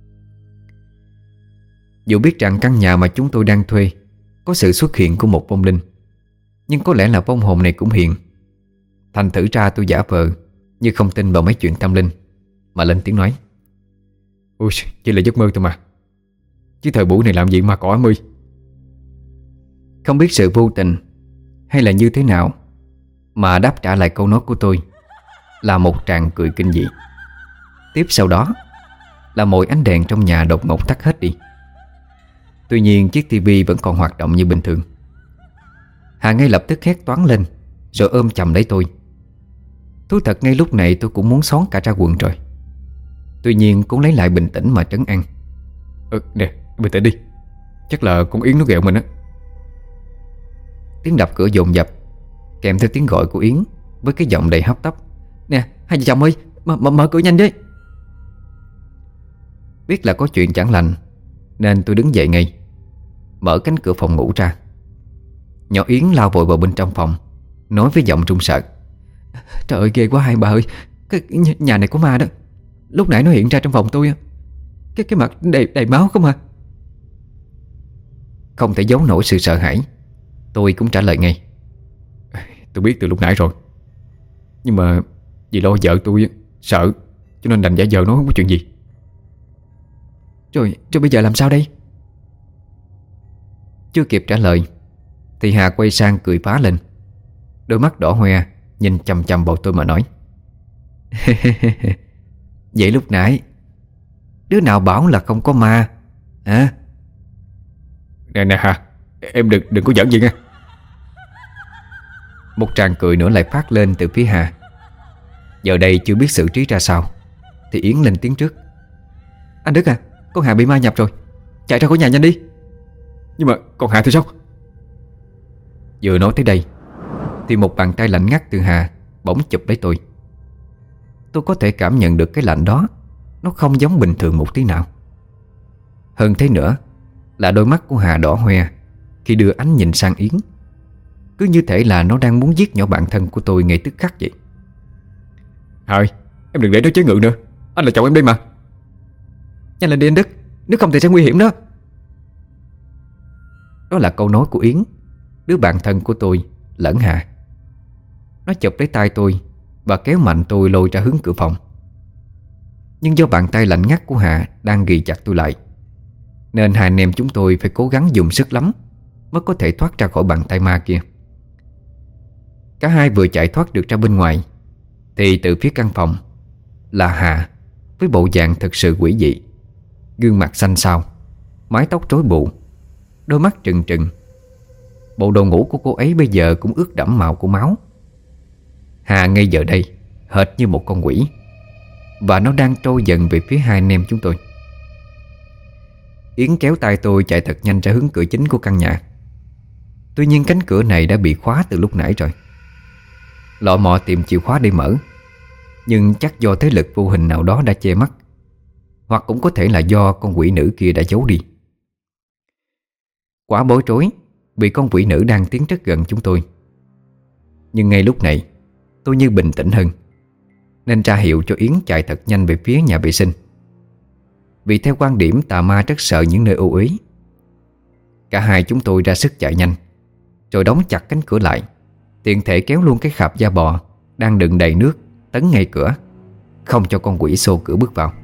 Speaker 1: Dù biết rằng căn nhà mà chúng tôi đang thuê có sự xuất hiện của một vong linh, nhưng có lẽ là vong hồn này cũng hiện. Thành thử ra tôi giả vờ như không tin vào mấy chuyện tâm linh, mà lên tiếng nói:
Speaker 3: Ui, chỉ là giấc mơ thôi mà. Chứ thời buổi này làm gì mà cỏ mươi.
Speaker 1: Không biết sự vô tình hay là như thế nào mà đáp trả lại câu nói của tôi là một tràng cười kinh dị. Tiếp sau đó là mọi ánh đèn trong nhà đột ngột tắt hết đi. Tuy nhiên chiếc tivi vẫn còn hoạt động như bình thường. Hà ngay lập tức hét toáng lên, rồi ôm chầm lấy tôi. Thú thật ngay lúc này tôi cũng muốn xón cả ra quần rồi. Tuy nhiên cũng lấy lại bình tĩnh mà trấn an.
Speaker 3: Nè, Bình tĩnh đi, chắc là con Yến nó ghẹo mình á.
Speaker 1: Tiếng đập cửa dồn dập kèm theo tiếng gọi của Yến với cái giọng đầy hấp tấp:
Speaker 2: Nè hai vợ chồng ơi, mở cửa nhanh đi.
Speaker 1: Biết là có chuyện chẳng lành nên tôi đứng dậy ngay, mở cánh cửa phòng ngủ ra. Nhỏ Yến lao vội vào bên trong phòng, nói với giọng run sợ:
Speaker 2: Trời ơi ghê quá hai bà ơi, cái nhà này có ma đó. Lúc nãy nó hiện ra trong phòng tôi, cái mặt đầy máu không à.
Speaker 1: Không thể giấu nổi sự sợ hãi, tôi cũng trả lời ngay:
Speaker 3: Tôi biết từ lúc nãy rồi, nhưng mà vì lo vợ tôi sợ, cho nên đành giả vờ nói không có chuyện gì.
Speaker 2: Rồi bây giờ làm sao đây?
Speaker 1: Chưa kịp trả lời thì Hà quay sang cười phá lên, đôi mắt đỏ hoe nhìn chằm chằm vào tôi mà nói: Vậy lúc nãy đứa nào bảo là không có ma hả?
Speaker 3: Nè Hà, em đừng có giỡn gì nha.
Speaker 1: Một tràng cười nữa lại phát lên từ phía Hà. Giờ đây chưa biết xử trí ra sao thì Yến lên tiếng trước:
Speaker 2: Anh Đức à, con Hà bị ma nhập rồi, chạy ra khỏi nhà nhanh đi.
Speaker 3: Nhưng mà còn Hà thì sao?
Speaker 1: Vừa nói tới đây thì một bàn tay lạnh ngắt từ Hà bỗng chụp lấy tôi. Tôi có thể cảm nhận được cái lạnh đó nó không giống bình thường một tí nào. Hơn thế nữa là đôi mắt của Hà đỏ hoe khi đưa ánh nhìn sang Yến, cứ như thể là nó đang muốn giết nhỏ bạn thân của tôi ngay tức khắc vậy.
Speaker 3: Hà ơi, em đừng để nó chế ngự nữa, anh là chồng em đây mà.
Speaker 2: Nhanh lên đi anh Đức, nếu không thì sẽ nguy hiểm đó.
Speaker 1: Đó là câu nói của Yến, đứa bạn thân của tôi lẫn Hà. Nó chụp lấy tay tôi và kéo mạnh tôi lôi ra hướng cửa phòng. Nhưng do bàn tay lạnh ngắt của Hà đang ghì chặt tôi lại, nên hai anh em chúng tôi phải cố gắng dùng sức lắm mới có thể thoát ra khỏi bàn tay ma kia. Cả hai vừa chạy thoát được ra bên ngoài thì từ phía căn phòng là Hà với bộ dạng thật sự quỷ dị, gương mặt xanh xao, mái tóc rối bù, đôi mắt trừng trừng. Bộ đồ ngủ của cô ấy bây giờ cũng ướt đẫm màu của máu. Hà ngay giờ đây hệt như một con quỷ, và nó đang trôi dần về phía hai anh em chúng tôi. Yến kéo tay tôi chạy thật nhanh ra hướng cửa chính của căn nhà. Tuy nhiên cánh cửa này đã bị khóa từ lúc nãy rồi. Lọ mọ tìm chìa khóa để mở, nhưng chắc do thế lực vô hình nào đó đã che mắt, hoặc cũng có thể là do con quỷ nữ kia đã giấu đi. Quá bối rối vì con quỷ nữ đang tiến rất gần chúng tôi. Nhưng ngay lúc này tôi như bình tĩnh hơn, nên ra hiệu cho Yến chạy thật nhanh về phía nhà vệ sinh. Vì theo quan điểm tà ma rất sợ những nơi ô uế. Cả hai chúng tôi ra sức chạy nhanh, rồi đóng chặt cánh cửa lại, tiện thể kéo luôn cái khạp da bò đang đựng đầy nước tấn ngay cửa, không cho con quỷ xô cửa bước vào.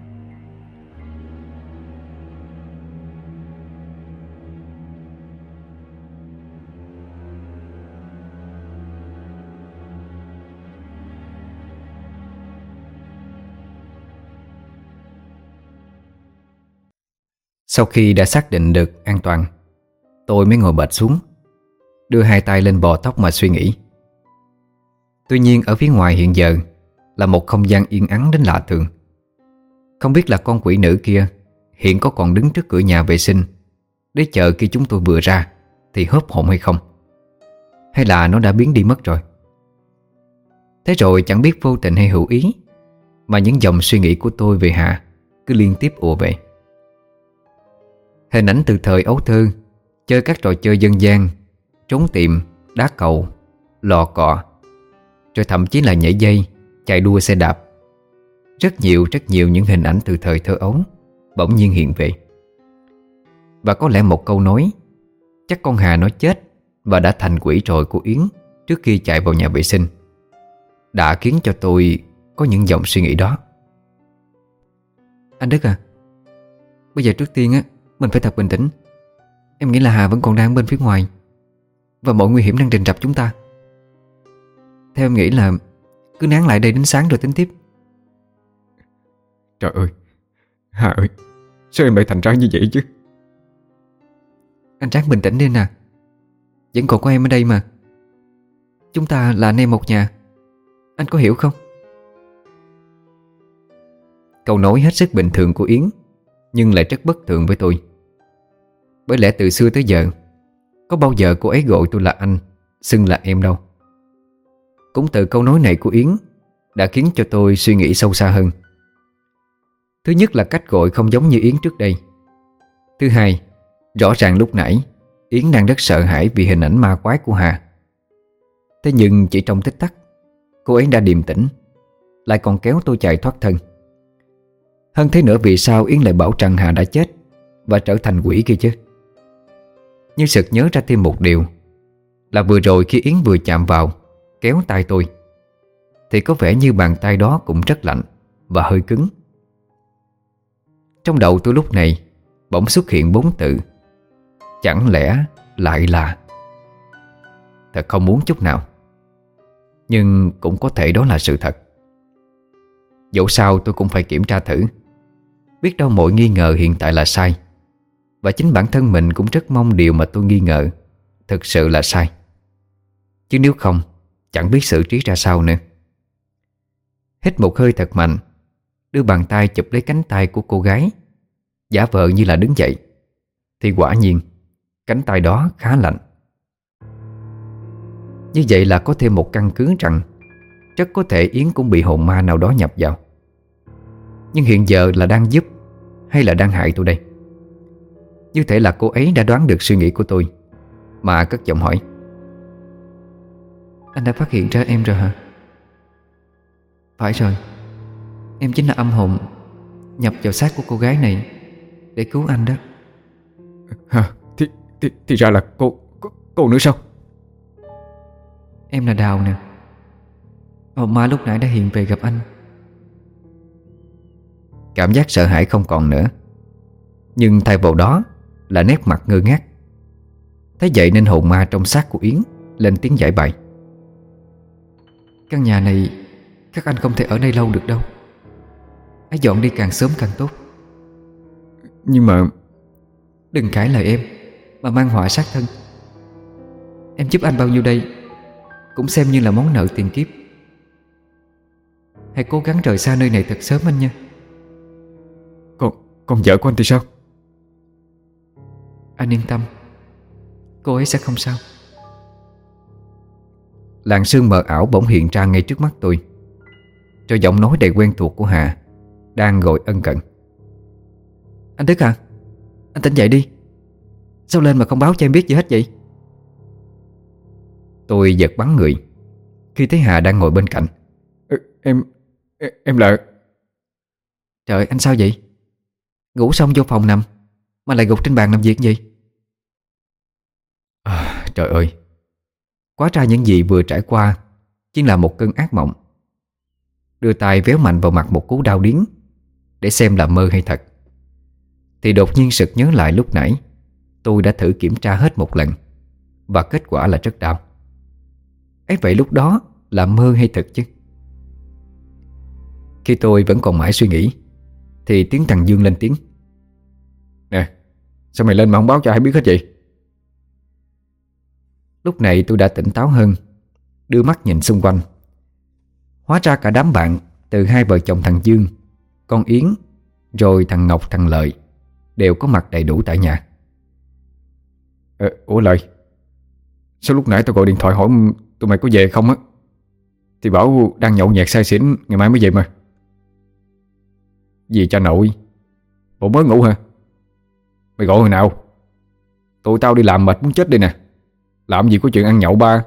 Speaker 1: Sau khi đã xác định được an toàn, tôi mới ngồi bệt xuống, đưa hai tay lên bò tóc mà suy nghĩ. Tuy nhiên ở phía ngoài hiện giờ là một không gian yên ắng đến lạ thường. Không biết là con quỷ nữ kia hiện có còn đứng trước cửa nhà vệ sinh để chờ khi chúng tôi vừa ra thì hớp hồn hay không, hay là nó đã biến đi mất rồi. Thế rồi chẳng biết vô tình hay hữu ý mà những dòng suy nghĩ của tôi về Hà cứ liên tiếp ùa về. Hình ảnh từ thời ấu thơ, chơi các trò chơi dân gian, trốn tìm, đá cầu, lò cọ, rồi thậm chí là nhảy dây, chạy đua xe đạp. Rất nhiều những hình ảnh từ thời thơ ấu bỗng nhiên hiện về. Và có lẽ một câu nói, chắc con Hà nó chết và đã thành quỷ rồi của Yến trước khi chạy vào nhà vệ sinh, đã khiến cho tôi có những dòng suy nghĩ đó.
Speaker 2: Anh Đức à, bây giờ trước tiên á, mình phải thật bình tĩnh. Em nghĩ là Hà vẫn còn đang bên phía ngoài, và mọi nguy hiểm đang rình rập chúng ta. Theo em nghĩ là cứ nán lại đây đến sáng rồi tính tiếp.
Speaker 3: Trời ơi, Hà ơi, sao em lại thành ra như vậy chứ?
Speaker 2: Anh ráng bình tĩnh đi nè, vẫn còn có em ở đây mà. Chúng ta là anh em một nhà, anh có hiểu không?
Speaker 1: Câu nói hết sức bình thường của Yến nhưng lại rất bất thường với tôi. Bởi lẽ từ xưa tới giờ có bao giờ cô ấy gọi tôi là anh, xưng là em đâu. Cũng từ câu nói này của Yến đã khiến cho tôi suy nghĩ sâu xa hơn. Thứ nhất là cách gọi không giống như Yến trước đây. Thứ hai, rõ ràng lúc nãy Yến đang rất sợ hãi vì hình ảnh ma quái của Hà. Thế nhưng chỉ trong tích tắc, cô ấy đã điềm tĩnh, lại còn kéo tôi chạy thoát thân. Hơn thế nữa, vì sao Yến lại bảo rằng Hà đã chết và trở thành quỷ kia chứ? Nhưng sực nhớ ra thêm một điều, là vừa rồi khi Yến vừa chạm vào, kéo tay tôi, thì có vẻ như bàn tay đó cũng rất lạnh và hơi cứng. Trong đầu tôi lúc này bỗng xuất hiện 4 từ: chẳng lẽ lại là... Thật không muốn chút nào, nhưng cũng có thể đó là sự thật. Dẫu sao tôi cũng phải kiểm tra thử, biết đâu mọi nghi ngờ hiện tại là sai. Và chính bản thân mình cũng rất mong điều mà tôi nghi ngờ thực sự là sai. Chứ nếu không, chẳng biết xử trí ra sao nữa. Hít một hơi thật mạnh, đưa bàn tay chụp lấy cánh tay của cô gái, giả vờ như là đứng dậy. Thì quả nhiên cánh tay đó khá lạnh. Như vậy là có thêm một căn cứ rằng rất có thể Yến cũng bị hồn ma nào đó nhập vào. Nhưng hiện giờ là đang giúp hay là đang hại tôi đây? Như thể là cô ấy đã đoán được suy nghĩ của tôi, mà cất giọng hỏi:
Speaker 2: anh đã phát hiện ra em rồi hả? Phải rồi, em chính là âm hồn nhập vào xác của cô gái này để cứu anh đó.
Speaker 3: Hả? Thì ra là cô nữa sao?
Speaker 2: Em là Đào nè. Hồn ma lúc nãy đã hiện về gặp anh.
Speaker 1: Cảm giác sợ hãi không còn nữa, nhưng thay vào đó là nét mặt ngơ ngác. Thế vậy nên hồn ma trong xác của Yến lên tiếng giải bày:
Speaker 2: căn nhà này các anh không thể ở đây lâu được đâu. Hãy dọn đi càng sớm càng tốt.
Speaker 3: Nhưng mà...
Speaker 2: Đừng cãi lời em mà mang họa sát thân. Em giúp anh bao nhiêu đây cũng xem như là món nợ tiền kiếp. Hãy cố gắng rời xa nơi này thật sớm anh nha.
Speaker 3: Còn vợ của anh thì sao?
Speaker 2: Anh yên tâm, cô ấy sẽ không sao.
Speaker 1: Làn sương mờ ảo bỗng hiện ra ngay trước mắt tôi, cho giọng nói đầy quen thuộc của Hà đang gọi ân cần:
Speaker 2: anh Đức à, anh tỉnh dậy đi. Sao lên mà không báo cho em biết gì hết vậy?
Speaker 1: Tôi giật bắn người khi thấy Hà đang ngồi bên cạnh.
Speaker 3: Em là...
Speaker 2: Trời, anh sao vậy? Ngủ xong vô phòng nằm mà lại gục trên bàn làm việc gì?
Speaker 1: Trời ơi, quá ra những gì vừa trải qua chỉ là một cơn ác mộng. Đưa tay véo mạnh vào mặt một cú đau điếng để xem là mơ hay thật, thì đột nhiên sực nhớ lại lúc nãy tôi đã thử kiểm tra hết một lần, và kết quả là rất đau. Ấy vậy lúc đó là mơ hay thật chứ? Khi tôi vẫn còn mãi suy nghĩ thì tiếng thằng Dương lên tiếng:
Speaker 3: Nè, sao mày lên mà không báo cho ai biết hết vậy?
Speaker 1: Lúc này tôi đã tỉnh táo hơn, đưa mắt nhìn xung quanh. Hóa ra cả đám bạn, từ hai vợ chồng thằng Dương, con Yến, rồi thằng Ngọc, thằng Lợi, đều có mặt đầy đủ tại nhà.
Speaker 3: Ủa Lợi, sao lúc nãy tao gọi điện thoại hỏi tụi mày có về không á, thì bảo đang nhậu nhẹt say xỉn, ngày mai mới về mà. Gì cha nội, bộ mới ngủ hả? Mày gọi hồi nào? Tụi tao đi làm mệt muốn chết đây nè, làm gì có chuyện ăn nhậu ba.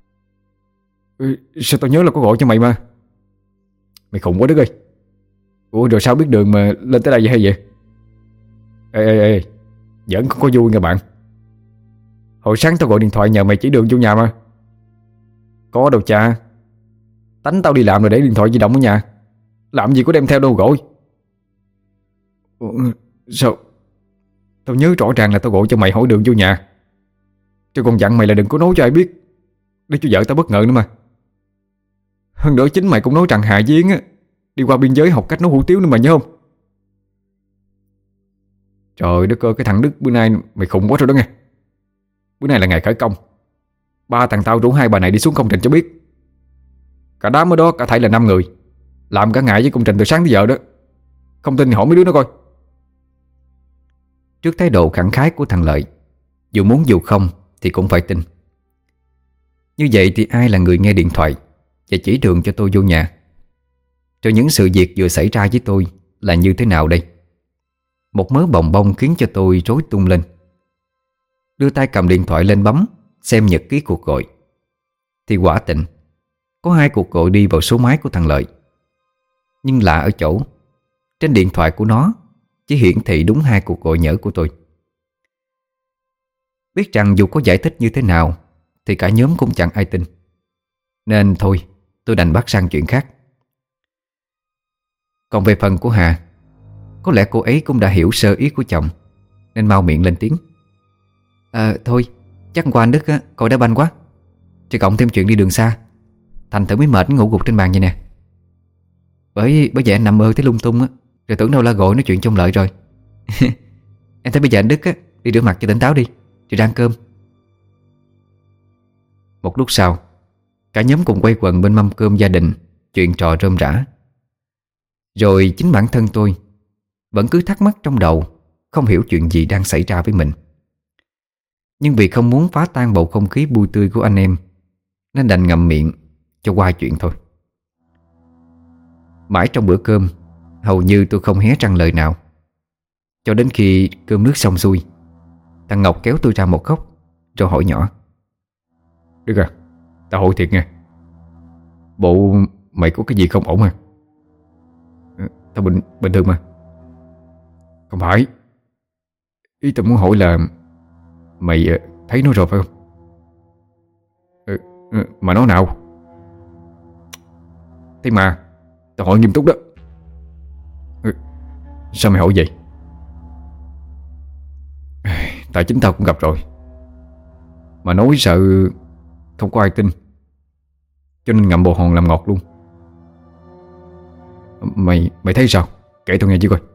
Speaker 3: Sao tao nhớ là có gọi cho mày mà. Mày khùng quá Đức ơi. Ủa rồi sao biết đường mà lên tới đây vậy hay vậy? Ê, giỡn không có vui nha bạn. Hồi sáng tao gọi điện thoại nhờ mày chỉ đường vô nhà mà. Có đâu cha. Tánh tao đi làm rồi để điện thoại di động ở nhà, làm gì có đem theo đâu gọi. Sao? Tao nhớ rõ ràng là tao gọi cho mày hỏi đường vô nhà, chứ còn dặn mày là đừng có nói cho ai biết, để cho vợ tao bất ngờ nữa mà. Hơn nữa chính mày cũng nói rằng Hà với Yến á đi qua biên giới học cách nấu hủ tiếu nữa mà, nhớ không? Trời đất ơi, cái thằng Đức bữa nay mày khùng quá rồi đó nghe. Bữa nay là ngày khởi công, ba thằng tao rủ hai bà này đi xuống công trình cho biết. Cả đám ở đó cả thảy là 5 người, làm cả ngày với công trình từ sáng tới giờ đó. Không tin thì hỏi mấy đứa nó coi.
Speaker 1: Trước thái độ khẳng khái của thằng Lợi, dù muốn dù không thì cũng phải tin. Như vậy thì ai là người nghe điện thoại và chỉ đường cho tôi vô nhà? Rồi những sự việc vừa xảy ra với tôi là như thế nào đây? Một mớ bòng bong khiến cho tôi rối tung lên. Đưa tay cầm điện thoại lên bấm xem nhật ký cuộc gọi, thì quả tình có 2 cuộc gọi đi vào số máy của thằng Lợi. Nhưng lạ ở chỗ, trên điện thoại của nó chỉ hiển thị đúng 2 cuộc gọi nhỡ của tôi. Biết rằng dù có giải thích như thế nào thì cả nhóm cũng chẳng ai tin, nên thôi tôi đành bắt sang chuyện khác. Còn về phần của Hà, có lẽ cô ấy cũng đã hiểu sơ ý của chồng, nên mau miệng lên tiếng. Thôi, chắc qua anh Đức á, coi đá banh quá, chứ cộng thêm chuyện đi đường xa, thành thử mới mệt ngủ gục trên bàn vậy nè. Bởi vậy anh nằm mơ thấy lung tung á, rồi tưởng đâu là gọi nói chuyện trong Lợi rồi. Em thấy bây giờ anh Đức á, đi rửa mặt cho tỉnh táo đi, rồi ra ăn cơm. Một lúc sau, cả nhóm cùng quay quần bên mâm cơm gia đình, chuyện trò rôm rả. Rồi chính bản thân tôi vẫn cứ thắc mắc trong đầu, không hiểu chuyện gì đang xảy ra với mình. Nhưng vì không muốn phá tan bầu không khí vui tươi của anh em, nên đành ngậm miệng cho qua chuyện thôi. Mãi trong bữa cơm, hầu như tôi không hé răng lời nào. Cho đến khi cơm nước xong xuôi, thằng Ngọc kéo tôi ra một góc rồi hỏi nhỏ. Đức à, tao hỏi thiệt nha, bộ mày có cái gì không ổn à? Tao bình thường mà. Không phải, ý tao muốn hỏi là mày thấy nó rồi phải không? Mà nó nào? Thế mà tao hỏi nghiêm túc đó. Sao mày hỏi vậy? Tại chính tao cũng gặp rồi, mà nói sợ không có ai tin, cho nên ngậm bồ hòn làm ngọt luôn. Mày thấy sao? Kể tao nghe chứ coi.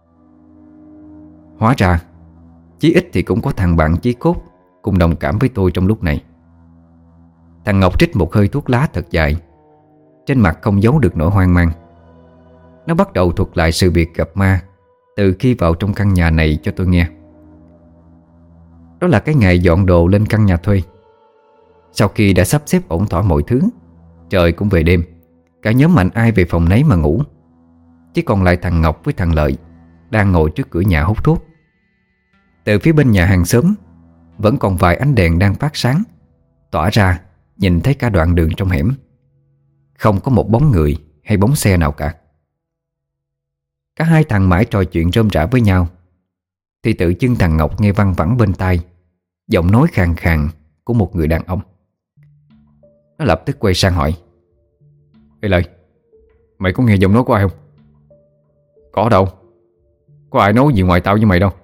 Speaker 1: Hóa ra chí ít thì cũng có thằng bạn chí cốt cùng đồng cảm với tôi trong lúc này. Thằng Ngọc trích một hơi thuốc lá thật dài, trên mặt không giấu được nỗi hoang mang. Nó bắt đầu thuật lại sự việc gặp ma từ khi vào trong căn nhà này cho tôi nghe. Đó là cái ngày dọn đồ lên căn nhà thuê. Sau khi đã sắp xếp ổn thỏa mọi thứ, trời cũng về đêm, cả nhóm mạnh ai về phòng nấy mà ngủ. Chỉ còn lại thằng Ngọc với thằng Lợi đang ngồi trước cửa nhà hút thuốc. Từ phía bên nhà hàng xóm vẫn còn vài ánh đèn đang phát sáng, tỏa ra nhìn thấy cả đoạn đường trong hẻm. Không có một bóng người hay bóng xe nào cả. Cả hai thằng mãi trò chuyện rôm rả với nhau, thì tự dưng thằng Ngọc nghe văng vẳng bên tai giọng nói khàn khàn của một người đàn ông. Nó lập tức quay sang hỏi. Ê Lợi, mày có nghe giọng nói của ai không? Có đâu, có ai nói gì ngoài tao với mày đâu.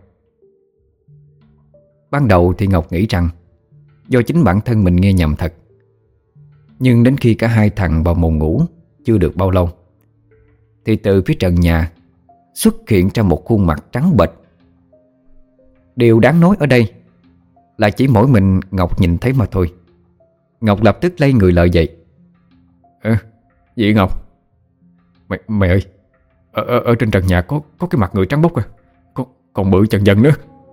Speaker 1: Ban đầu thì Ngọc nghĩ rằng do chính bản thân mình nghe nhầm thật. Nhưng đến khi cả hai thằng vào mùng ngủ chưa được bao lâu, thì từ phía trần nhà xuất hiện ra một khuôn mặt trắng bệch. Điều đáng nói ở đây là chỉ mỗi mình Ngọc nhìn thấy mà thôi. Ngọc lập tức lay người Lợi dậy. Gì Ngọc? Mày ơi, ở trên trần nhà có cái mặt người trắng bóc à, còn bự chần dần nữa.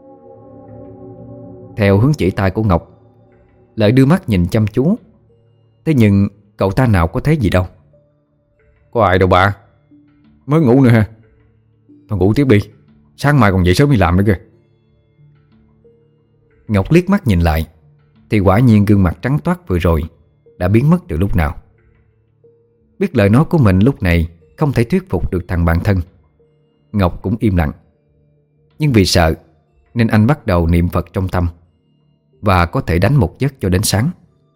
Speaker 1: Theo hướng chỉ tay của Ngọc, Lợi đưa mắt nhìn chăm chú. Thế nhưng cậu ta nào có thấy gì đâu. Có ai đâu bà, mới ngủ nữa ha. Thôi ngủ tiếp đi, sáng mai còn dậy sớm đi làm nữa kìa. Ngọc liếc mắt nhìn lại, thì quả nhiên gương mặt trắng toát vừa rồi đã biến mất từ lúc nào. Biết lời nói của mình lúc này không thể thuyết phục được thằng bạn thân, Ngọc cũng im lặng. Nhưng vì sợ nên anh bắt đầu niệm Phật trong tâm, và có thể đánh một giấc cho đến sáng.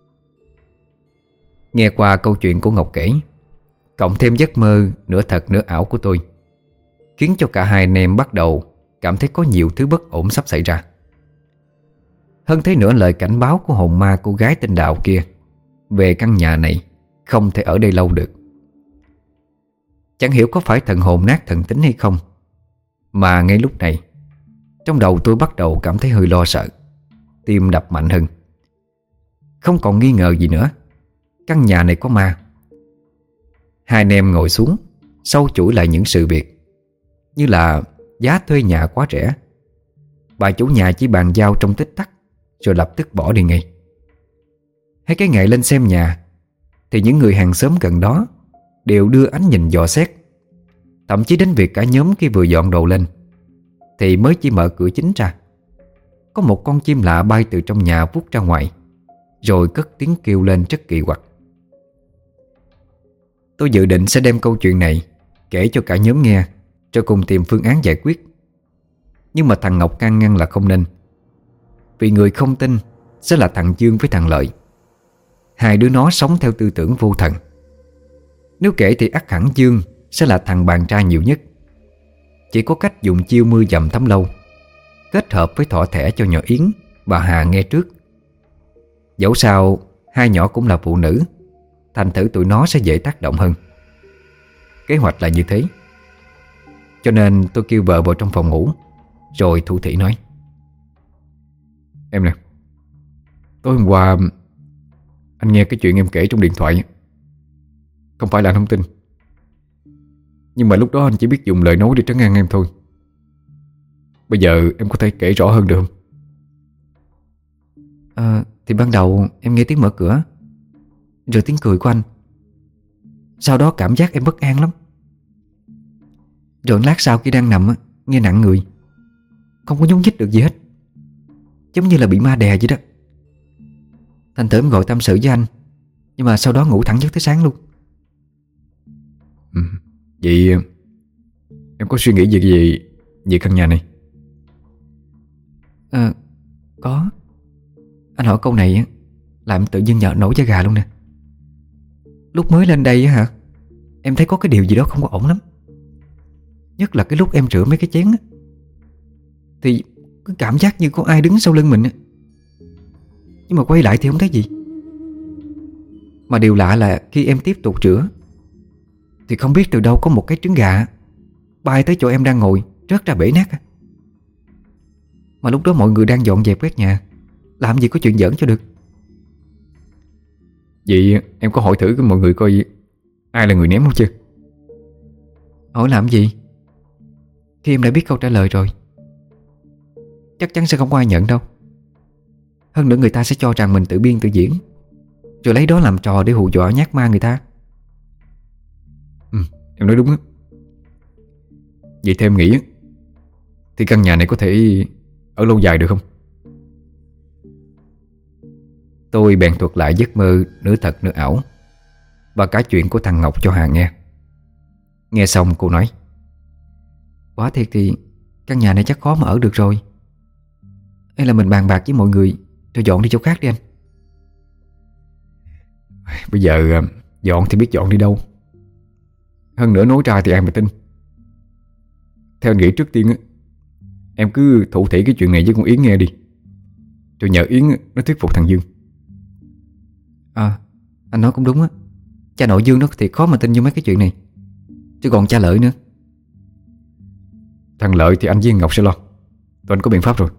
Speaker 1: Nghe qua câu chuyện của Ngọc kể, cộng thêm giấc mơ nửa thật nửa ảo của tôi, khiến cho cả hai anh em bắt đầu cảm thấy có nhiều thứ bất ổn sắp xảy ra. Hơn thế nữa, lời cảnh báo của hồn ma cô gái tên Đạo kia về căn nhà này không thể ở đây lâu được. Chẳng hiểu có phải thần hồn nát thần tính hay không, mà ngay lúc này trong đầu tôi bắt đầu cảm thấy hơi lo sợ, tim đập mạnh hơn. Không còn nghi ngờ gì nữa, căn nhà này có ma. Hai anh em ngồi xuống sâu chuỗi lại những sự việc, như là giá thuê nhà quá rẻ, bà chủ nhà chỉ bàn giao trong tích tắc, rồi lập tức bỏ đi ngay. Hay cái ngày lên xem nhà thì những người hàng xóm gần đó đều đưa ánh nhìn dò xét. Thậm chí đến việc cả nhóm khi vừa dọn đồ lên thì mới chỉ mở cửa chính ra, có một con chim lạ bay từ trong nhà vút ra ngoài, rồi cất tiếng kêu lên rất kỳ quặc. Tôi dự định sẽ đem câu chuyện này kể cho cả nhóm nghe, cho cùng tìm phương án giải quyết. Nhưng mà thằng Ngọc can ngăn là không nên, vì người không tin sẽ là thằng Dương với thằng Lợi. Hai đứa nó sống theo tư tưởng vô thần. Nếu kể thì ắt hẳn Dương sẽ là thằng bạn trai nhiều nhất. Chỉ có cách dùng chiêu mưa dầm thấm lâu, kết hợp với thọ thẻ cho nhỏ Yến, bà Hà nghe trước. Dẫu sao hai nhỏ cũng là phụ nữ, thành thử tụi nó sẽ dễ tác động hơn. Kế hoạch là như thế. Cho nên tôi kêu vợ vào trong phòng ngủ, rồi thủ thỉ nói: Em nè, tối hôm qua anh nghe cái chuyện em kể trong điện thoại. Không phải là anh không tin, nhưng mà lúc đó anh chỉ biết dùng lời nói để trấn an em thôi. Bây giờ em có thể kể rõ hơn được không?
Speaker 2: Thì ban đầu em nghe tiếng mở cửa, rồi tiếng cười của anh. Sau đó cảm giác em bất an lắm. Rồi lát sau khi đang nằm nghe nặng người, không có nhúc nhích được gì hết, giống như là bị ma đè vậy đó. Thành thử em gọi tâm sự với anh, nhưng mà sau đó ngủ thẳng giấc tới sáng luôn.
Speaker 3: Vậy em có suy nghĩ gì về căn nhà này?
Speaker 2: Có. Anh hỏi câu này làm tự nhiên nổi da gà luôn nè. Lúc mới lên đây hả, em thấy có cái điều gì đó không có ổn lắm. Nhất là cái lúc em rửa mấy cái chén thì cứ cảm giác như có ai đứng sau lưng mình. Nhưng mà quay lại thì không thấy gì. Mà điều lạ là khi em tiếp tục rửa thì không biết từ đâu có một cái trứng gà bay tới chỗ em đang ngồi, rớt ra bể nát. Mà lúc đó mọi người đang dọn dẹp quét nhà, làm gì có chuyện giỡn cho được.
Speaker 3: Vậy em có hỏi thử mọi người coi ai là người ném không chưa?
Speaker 2: Hỏi làm gì, khi em đã biết câu trả lời rồi. Chắc chắn sẽ không có ai nhận đâu. Hơn nữa người ta sẽ cho rằng mình tự biên tự diễn, rồi lấy đó làm trò để hù dọa nhát ma người ta.
Speaker 3: Em nói đúng á. Vậy theo em nghĩ thì căn nhà này có thể ở lâu dài được không?
Speaker 1: Tôi bèn thuật lại giấc mơ nửa thật nửa ảo và cả chuyện của thằng Ngọc cho Hà nghe. Nghe xong cô nói:
Speaker 2: Quả thiệt thì căn nhà này chắc khó mà ở được rồi. Hay là mình bàn bạc với mọi người rồi dọn đi chỗ khác đi anh.
Speaker 3: Bây giờ dọn thì biết dọn đi đâu. Hơn nữa nói ra thì ai mà tin. Theo anh nghĩ trước tiên em cứ thủ thỉ cái chuyện này với con Yến nghe đi, rồi nhờ Yến nó thuyết phục thằng Dương.
Speaker 2: Anh nói cũng đúng á. Cha nội Dương nó thì khó mà tin vô mấy cái chuyện này, chứ còn cha Lợi nữa.
Speaker 3: Thằng Lợi thì anh với Ngọc sẽ lo, tụi anh có biện pháp rồi.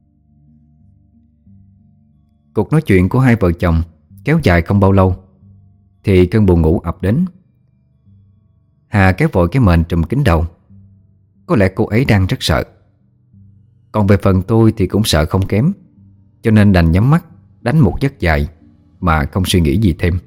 Speaker 1: Cuộc nói chuyện của hai vợ chồng kéo dài không bao lâu thì cơn buồn ngủ ập đến. Hà kéo vội cái mền trùm kín đầu. Có lẽ cô ấy đang rất sợ. Còn về phần tôi thì cũng sợ không kém, cho nên đành nhắm mắt đánh một giấc dài mà không suy nghĩ gì thêm.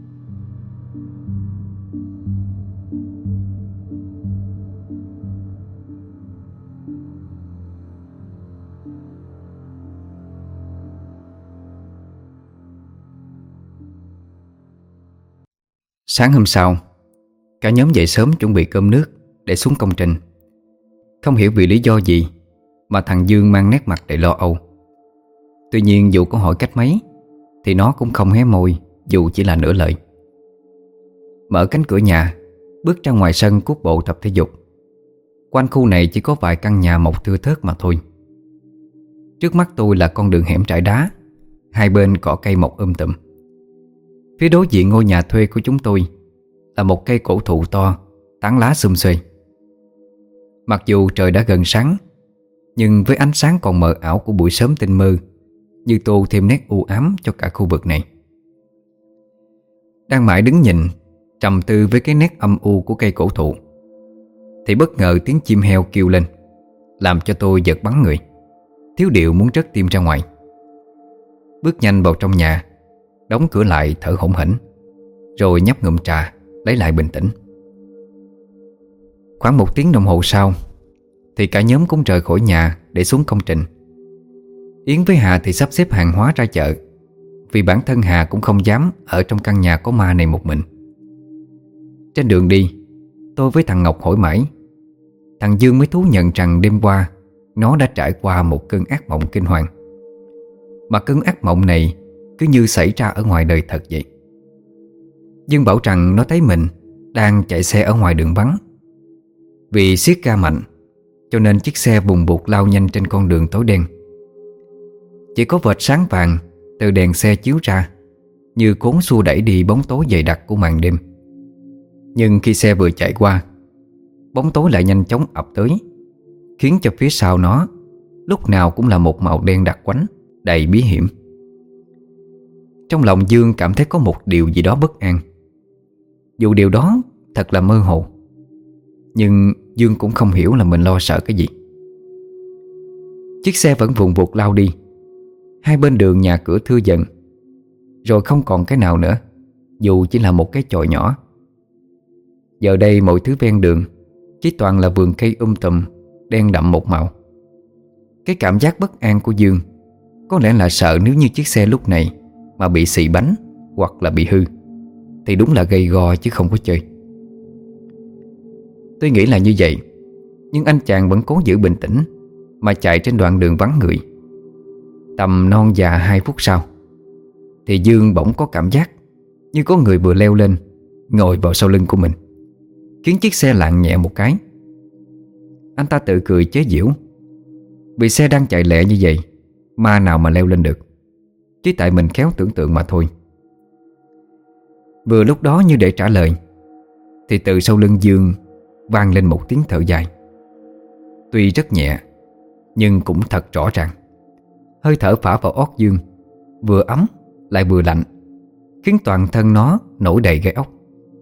Speaker 1: Sáng hôm sau, cả nhóm dậy sớm chuẩn bị cơm nước để xuống công trình. Không hiểu vì lý do gì mà thằng Dương mang nét mặt đầy lo âu. Tuy nhiên dù có hỏi cách mấy thì nó cũng không hé môi, dù chỉ là nửa lời. Mở cánh cửa nhà, bước ra ngoài sân cuốc bộ tập thể dục. Quanh khu này chỉ có vài căn nhà mọc thưa thớt mà thôi. Trước mắt tôi là con đường hẻm trải đá, hai bên cỏ cây mọc tùm. Phía đối diện ngôi nhà thuê của chúng tôi là một cây cổ thụ to, tán lá xum xuê. Mặc dù trời đã gần sáng, nhưng với ánh sáng còn mờ ảo của buổi sớm tinh mơ, như tô thêm nét u ám cho cả khu vực này. Đang mãi đứng nhìn, trầm tư với cái nét âm u của cây cổ thụ, thì bất ngờ tiếng chim heo kêu lên, làm cho tôi giật bắn người. thiếu điệu muốn trớt tim ra ngoài. Bước nhanh vào trong nhà, đóng cửa lại thở hổn hển, rồi nhấp ngụm trà lấy lại bình tĩnh. Khoảng 1 tiếng đồng hồ sau thì cả nhóm cũng rời khỏi nhà để xuống công trình. Yến với Hà thì sắp xếp hàng hóa ra chợ, vì bản thân Hà cũng không dám ở trong căn nhà có ma này một mình. Trên đường đi, tôi với thằng Ngọc hỏi mãi, thằng Dương mới thú nhận rằng đêm qua nó đã trải qua một cơn ác mộng kinh hoàng. Mà cơn ác mộng này cứ như xảy ra ở ngoài đời thật vậy. Dương bảo rằng nó thấy mình đang chạy xe ở ngoài đường vắng. Vì siết ga mạnh, cho nên chiếc xe bùng bụt lao nhanh trên con đường tối đen. Chỉ có vệt sáng vàng từ đèn xe chiếu ra, như cuốn xua đẩy đi bóng tối dày đặc của màn đêm. Nhưng khi xe vừa chạy qua, bóng tối lại nhanh chóng ập tới, khiến cho phía sau nó lúc nào cũng là một màu đen đặc quánh, đầy bí hiểm. Trong lòng Dương cảm thấy có một điều gì đó bất an. Dù điều đó thật là mơ hồ, nhưng Dương cũng không hiểu là mình lo sợ cái gì. Chiếc xe vẫn vùn vụt lao đi. Hai bên đường nhà cửa thưa dần, rồi không còn cái nào nữa, dù chỉ là một cái chòi nhỏ. Giờ đây mọi thứ ven đường chỉ toàn là vườn cây tùm, đen đậm một màu. Cái cảm giác bất an của Dương có lẽ là sợ nếu như chiếc xe lúc này mà bị xị bánh hoặc là bị hư, thì đúng là gay go chứ không có chơi. Tôi nghĩ là như vậy, nhưng anh chàng vẫn cố giữ bình tĩnh mà chạy trên đoạn đường vắng người. Tầm non già 2 phút sau thì Dương bỗng có cảm giác như có người vừa leo lên, ngồi vào sau lưng của mình, khiến chiếc xe lạng nhẹ một cái. Anh ta tự cười chế giễu, vì xe đang chạy lẹ như vậy, ma nào mà leo lên được, chỉ tại mình khéo tưởng tượng mà thôi. Vừa lúc đó như để trả lời, thì từ sau lưng Dương vang lên một tiếng thở dài. Tuy rất nhẹ, nhưng cũng thật rõ ràng. Hơi thở phả vào ót Dương, vừa ấm lại vừa lạnh, khiến toàn thân nó nổi đầy gai ốc.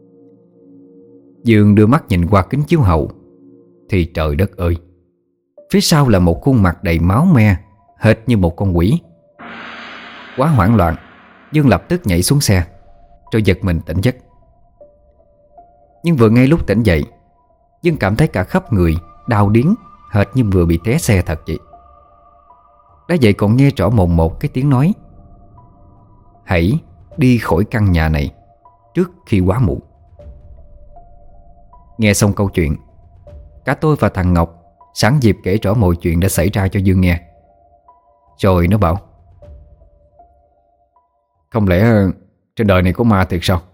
Speaker 1: Dương đưa mắt nhìn qua kính chiếu hậu, thì trời đất ơi, phía sau là một khuôn mặt đầy máu me, hệt như một con quỷ. Quá hoảng loạn, Dương lập tức nhảy xuống xe, rồi giật mình tỉnh giấc. Nhưng vừa ngay lúc tỉnh dậy, Dương cảm thấy cả khắp người đau điếng, hệt như vừa bị té xe thật vậy. Đã vậy còn nghe rõ mồn một cái tiếng nói: "Hãy đi khỏi căn nhà này trước khi quá muộn." Nghe xong câu chuyện, cả tôi và thằng Ngọc sẵn dịp kể rõ mọi chuyện đã xảy ra cho Dương nghe. Rồi nó bảo: "Không lẽ trên đời này có ma thiệt sao?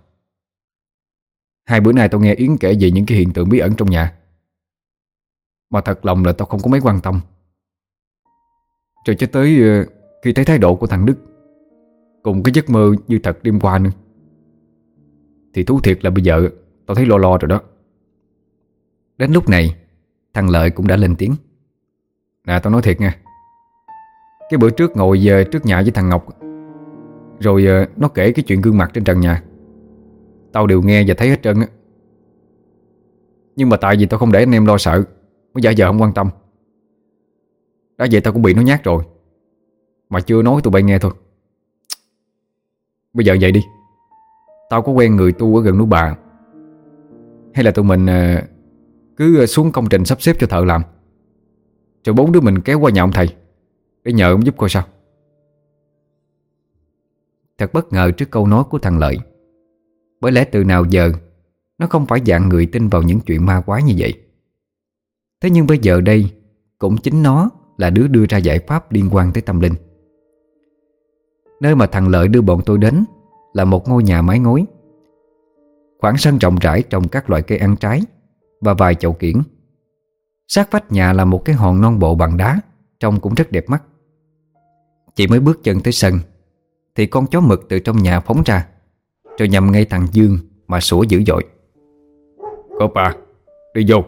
Speaker 1: 2 bữa nay tao nghe Yến kể về những cái hiện tượng bí ẩn trong nhà, mà thật lòng là tao không có mấy quan tâm. Rồi cho tới khi thấy thái độ của thằng Đức cùng cái giấc mơ như thật đêm qua nữa, thì thú thiệt là bây giờ tao thấy lo lo rồi đó." Đến lúc này, thằng Lợi cũng đã lên tiếng: "Nè, tao nói thiệt nha, cái bữa trước ngồi về trước nhà với thằng Ngọc, rồi nó kể cái chuyện gương mặt trên trần nhà, tao đều nghe và thấy hết trơn á. Nhưng mà tại vì tao không để anh em lo sợ, mới giả vờ không quan tâm. Đã vậy tao cũng bị nó nhát rồi, mà chưa nói tụi bay nghe thôi. Bây giờ vậy đi, tao có quen người tu ở gần núi Bà, hay là tụi mình cứ xuống công trình sắp xếp cho thợ làm, rồi 4 đứa mình kéo qua nhà ông thầy để nhờ ông giúp coi sao." Thật bất ngờ trước câu nói của thằng Lợi, bởi lẽ từ nào giờ nó không phải dạng người tin vào những chuyện ma quái như vậy. Thế nhưng bây giờ đây cũng chính nó là đứa đưa ra giải pháp liên quan tới tâm linh. Nơi mà thằng Lợi đưa bọn tôi đến là một ngôi nhà mái ngói. Khoảng sân rộng rãi trồng các loại cây ăn trái và vài chậu kiểng. Sát vách nhà là một cái hòn non bộ bằng đá, trông cũng rất đẹp mắt. Chỉ mới bước chân tới sân thì con chó mực từ trong nhà phóng ra, rồi nhằm ngay thằng Dương mà sủa dữ dội: "Cộp à, đi vô."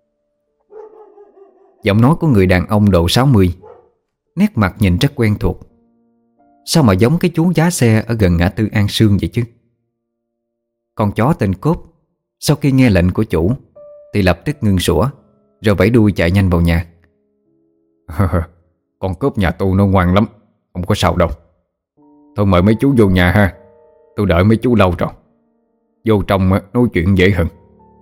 Speaker 1: Giọng nói của người đàn ông độ 60, nét mặt nhìn rất quen thuộc. Sao mà giống cái chú giá xe ở gần ngã tư An Sương vậy chứ? Con chó tên Cốp sau khi nghe lệnh của chủ thì lập tức ngưng sủa, rồi vẫy đuôi chạy nhanh vào nhà.
Speaker 3: Con cướp nhà tôi nó ngoan lắm, không có sao đâu. Thôi mời mấy chú vô nhà ha. Tôi đợi mấy chú lâu rồi. Vô trong nói chuyện dễ hơn.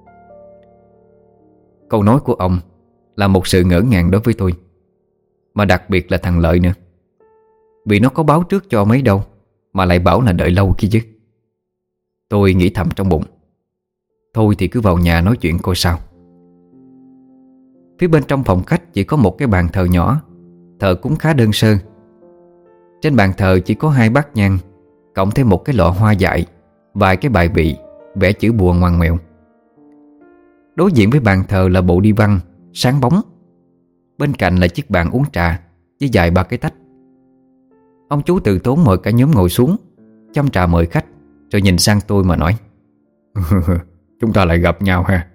Speaker 1: Câu nói của ông là một sự ngỡ ngàng đối với tôi, mà đặc biệt là thằng Lợi nữa. Vì nó có báo trước cho mấy đâu mà lại bảo là đợi lâu kia chứ. Tôi nghĩ thầm trong bụng, thôi thì cứ vào nhà nói chuyện coi sao. Phía bên trong phòng khách chỉ có một cái bàn thờ nhỏ, thờ cúng khá đơn sơ. Trên bàn thờ chỉ có 2 bát nhang, cộng thêm một cái lọ hoa dại, vài cái bài vị vẽ chữ bùa ngoằn ngoèo. Đối diện với bàn thờ là bộ đi văn sáng bóng. Bên cạnh là chiếc bàn uống trà với vài ba cái tách. Ông chú từ tốn mời cả nhóm ngồi xuống, châm trà mời khách, rồi nhìn sang tôi mà nói:
Speaker 3: Chúng ta lại gặp nhau ha.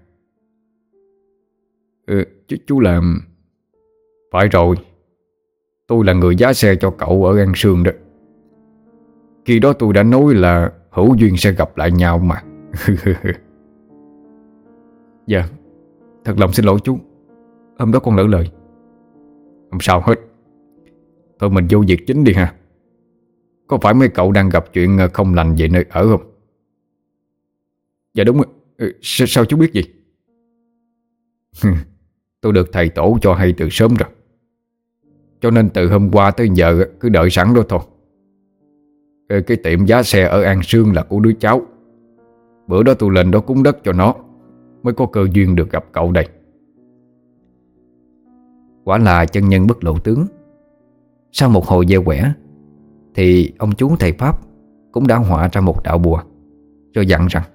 Speaker 3: Chú làm. Phải rồi, tôi là người giá xe cho cậu ở An Sương đó. Khi đó tôi đã nói là hữu duyên sẽ gặp lại nhau mà.
Speaker 2: Dạ, thật lòng xin lỗi chú, hôm đó con lỡ lời.
Speaker 3: Không sao hết. Thôi mình vô việc chính đi ha. Có phải mấy cậu đang gặp chuyện không lành về nơi ở không?
Speaker 2: Dạ đúng. Sao chú biết gì?
Speaker 3: Tôi được thầy tổ cho hay từ sớm rồi, cho nên từ hôm qua tới giờ cứ đợi sẵn đó thôi. Cái tiệm giá xe ở An Sương là của đứa cháu. Bữa đó tôi lên đó cúng đất cho nó, mới có cơ duyên được gặp cậu đây.
Speaker 1: Quả là chân nhân bất lộ tướng. Sau một hồi gieo quẻ thì ông chú thầy Pháp cũng đã họa ra một đạo bùa, rồi dặn rằng: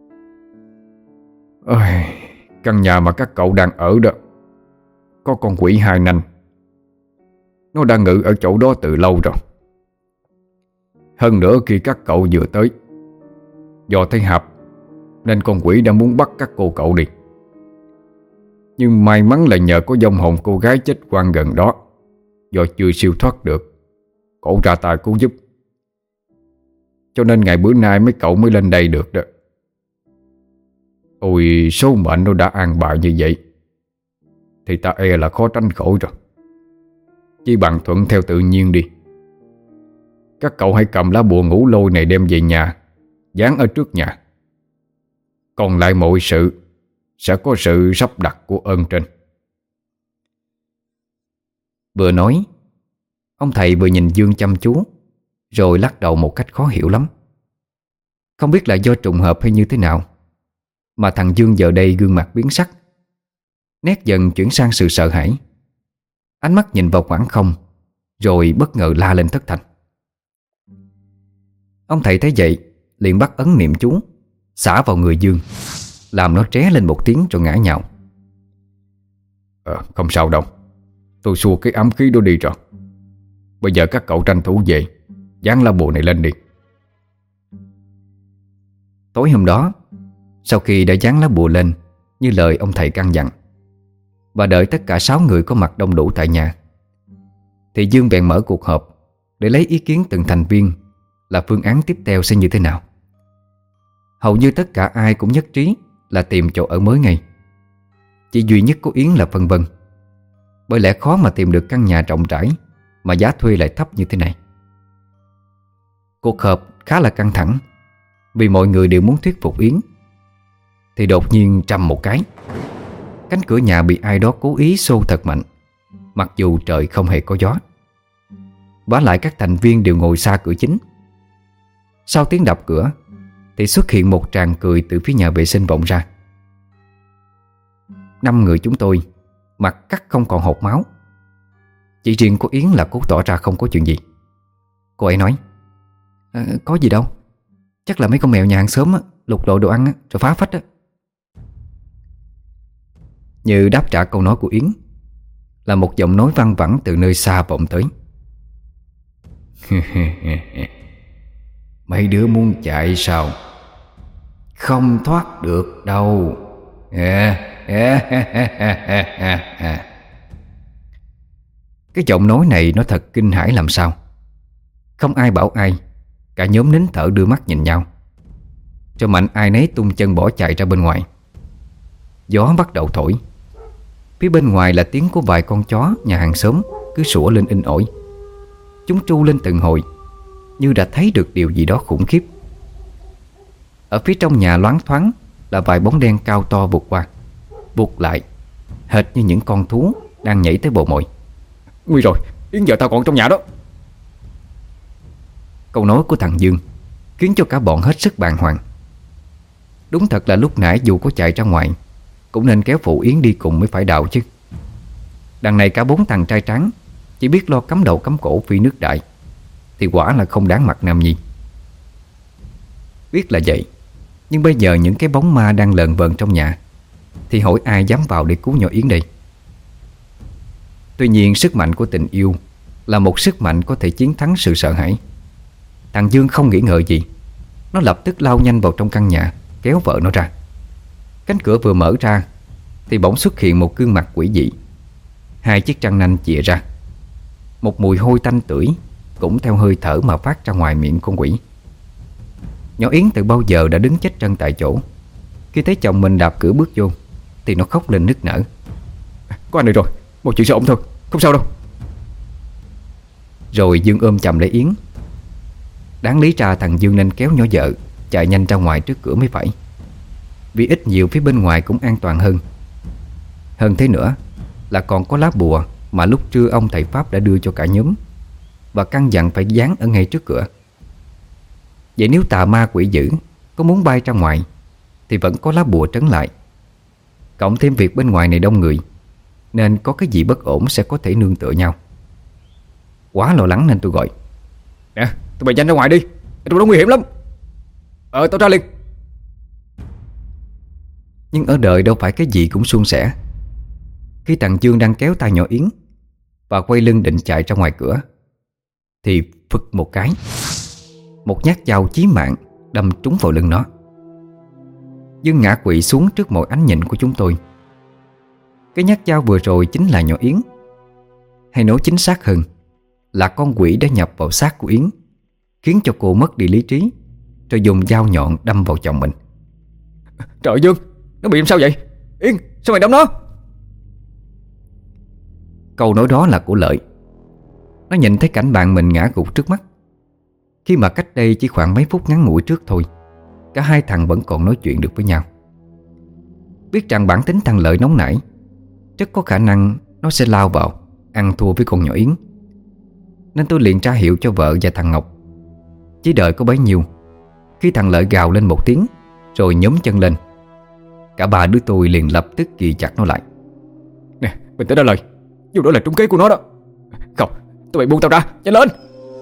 Speaker 3: Căn nhà mà các cậu đang ở đó có con quỷ 2 nanh. Nó đang ngự ở chỗ đó từ lâu rồi. Hơn nữa khi các cậu vừa tới, do thấy Hạp nên con quỷ đã muốn bắt các cô cậu đi. Nhưng may mắn là nhờ có vong hồn cô gái chết oan gần đó, do chưa siêu thoát được, cổ ra tay cứu giúp, cho nên ngày bữa nay mấy cậu mới lên đây được đó. Ôi, số mệnh nó đã an bài như vậy thì ta e là khó tránh khỏi rồi. Chỉ bằng thuận theo tự nhiên đi. Các cậu hãy cầm lá bùa ngũ lôi này đem về nhà, dán ở trước nhà. Còn lại mọi sự sẽ có sự sắp đặt của ơn trên.
Speaker 1: Vừa nói, ông thầy vừa nhìn Dương chăm chú, rồi lắc đầu một cách khó hiểu lắm. Không biết là do trùng hợp hay như thế nào mà thằng Dương giờ đây gương mặt biến sắc, nét dần chuyển sang sự sợ hãi. Ánh mắt nhìn vào khoảng không, rồi bất ngờ la lên thất thanh. Ông thầy thấy vậy liền bắt ấn niệm chú, xả vào người Dương, làm nó tré lên một tiếng rồi ngã nhào.
Speaker 3: Không sao đâu, tôi xua cái ám khí đó đi rồi. Bây giờ các cậu tranh thủ về, dán lá bùa này lên đi.
Speaker 1: Tối hôm đó, sau khi đã dán lá bùa lên như lời ông thầy căn dặn, và đợi tất cả 6 người có mặt đông đủ tại nhà, thì Dương bèn mở cuộc họp để lấy ý kiến từng thành viên là phương án tiếp theo sẽ như thế nào. Hầu như tất cả ai cũng nhất trí là tìm chỗ ở mới ngay. Chỉ duy nhất có Yến là phân vân, bởi lẽ khó mà tìm được căn nhà rộng rãi mà giá thuê lại thấp như thế này. Cuộc họp khá là căng thẳng, vì mọi người đều muốn thuyết phục Yến. Thì đột nhiên trầm một cái, cánh cửa nhà bị ai đó cố ý xô thật mạnh, mặc dù trời không hề có gió. Vả lại các thành viên đều ngồi xa cửa chính. Sau tiếng đập cửa thì xuất hiện một tràng cười từ phía nhà vệ sinh vọng ra. 5 người chúng tôi mặt cắt không còn hột máu. Chỉ riêng cô Yến là cố tỏ ra không có chuyện gì. Cô ấy nói: Có gì đâu, chắc là mấy con mèo nhà hàng xóm lục lọi đồ ăn rồi phá phách á. Như đáp trả câu nói của Yến là một giọng nói văng vẳng từ nơi xa vọng tới. Mấy đứa muốn chạy sao? Không thoát được đâu. Cái giọng nói này nó thật kinh hãi làm sao. Không ai bảo ai, cả nhóm nín thở đưa mắt nhìn nhau, cho mạnh ai nấy tung chân bỏ chạy ra bên ngoài. Gió bắt đầu thổi. Phía bên ngoài là tiếng của vài con chó nhà hàng xóm cứ sủa lên inh ỏi. Chúng tru lên từng hồi, như đã thấy được điều gì đó khủng khiếp. Ở phía trong nhà loáng thoáng là vài bóng đen cao to vụt qua, vụt lại, hệt như những con thú đang nhảy tới bồ mồi.
Speaker 3: Nguy rồi, Yến vợ tao còn trong nhà đó.
Speaker 1: Câu nói của thằng Dương khiến cho cả bọn hết sức bàng hoàng. Đúng thật là lúc nãy dù có chạy ra ngoài cũng nên kéo phụ Yến đi cùng mới phải đạo chứ. Đằng này cả 4 thằng trai tráng chỉ biết lo cắm đầu cắm cổ phi nước đại thì quả là không đáng mặt Nam Nhi. Biết là vậy, nhưng bây giờ những cái bóng ma đang lờn vờn trong nhà thì hỏi ai dám vào để cứu nhỏ Yến đây. Tuy nhiên sức mạnh của tình yêu là một sức mạnh có thể chiến thắng sự sợ hãi. Thằng Dương không nghĩ ngợi gì, nó lập tức lao nhanh vào trong căn nhà, kéo vợ nó ra. Cánh cửa vừa mở ra thì bỗng xuất hiện một gương mặt quỷ dị. 2 chiếc răng nanh chìa ra. Một mùi hôi tanh tưởi cũng theo hơi thở mà phát ra ngoài miệng con quỷ. Nhỏ Yến từ bao giờ đã đứng chết chân tại chỗ. Khi thấy chồng mình đạp cửa bước vô thì nó khóc lên nức nở.
Speaker 3: Có anh được rồi, một chuyện sẽ ổn thôi, không sao đâu.
Speaker 1: Rồi Dương ôm chầm lấy Yến. Đáng lý ra thằng Dương nên kéo nhỏ vợ chạy nhanh ra ngoài trước cửa mới phải, vì ít nhiều phía bên ngoài cũng an toàn hơn. Hơn thế nữa là còn có lá bùa mà lúc trưa ông thầy Pháp đã đưa cho cả nhóm, và căn dặn phải dán ở ngay trước cửa. Vậy nếu tà ma quỷ dữ có muốn bay ra ngoài thì vẫn có lá bùa trấn lại. Cộng thêm việc bên ngoài này đông người, nên có cái gì bất ổn sẽ có thể nương tựa nhau. Quá lo lắng nên tôi gọi:
Speaker 3: Nè, tụi bay nhanh ra ngoài đi, tụi nó nguy hiểm lắm. Tao ra liền.
Speaker 1: Nhưng ở đời đâu phải cái gì cũng suôn sẻ. Khi thằng Dương đang kéo tay nhỏ Yến và quay lưng định chạy ra ngoài cửa thì phực một cái, một nhát dao chí mạng đâm trúng vào lưng nó. Dương ngã quỵ xuống trước mọi ánh nhìn của chúng tôi. Cái nhát dao vừa rồi chính là nhỏ Yến, hay nói chính xác hơn là con quỷ đã nhập vào xác của Yến, khiến cho cô mất đi lý trí, rồi dùng dao nhọn đâm vào chồng mình.
Speaker 3: Trời Dương, nó bị làm sao vậy? Yến, sao mày đâm nó?
Speaker 1: Câu nói đó là của Lợi. Nó nhìn thấy cảnh bạn mình ngã gục trước mắt, khi mà cách đây chỉ khoảng mấy phút ngắn ngủi trước thôi cả hai thằng vẫn còn nói chuyện được với nhau. Biết rằng bản tính thằng Lợi nóng nảy, rất có khả năng nó sẽ lao vào ăn thua với con nhỏ Yến, nên tôi liền tra hiệu cho vợ và thằng Ngọc. Chỉ đợi có bấy nhiêu, khi thằng Lợi gào lên một tiếng rồi nhúng chân lên, cả ba đứa tôi liền lập tức ghi chặt nó lại.
Speaker 3: Nè, bình tĩnh đã Lợi, dù đó là trúng kế của nó đó. Không, tụi bay buông tao ra, nhanh lên.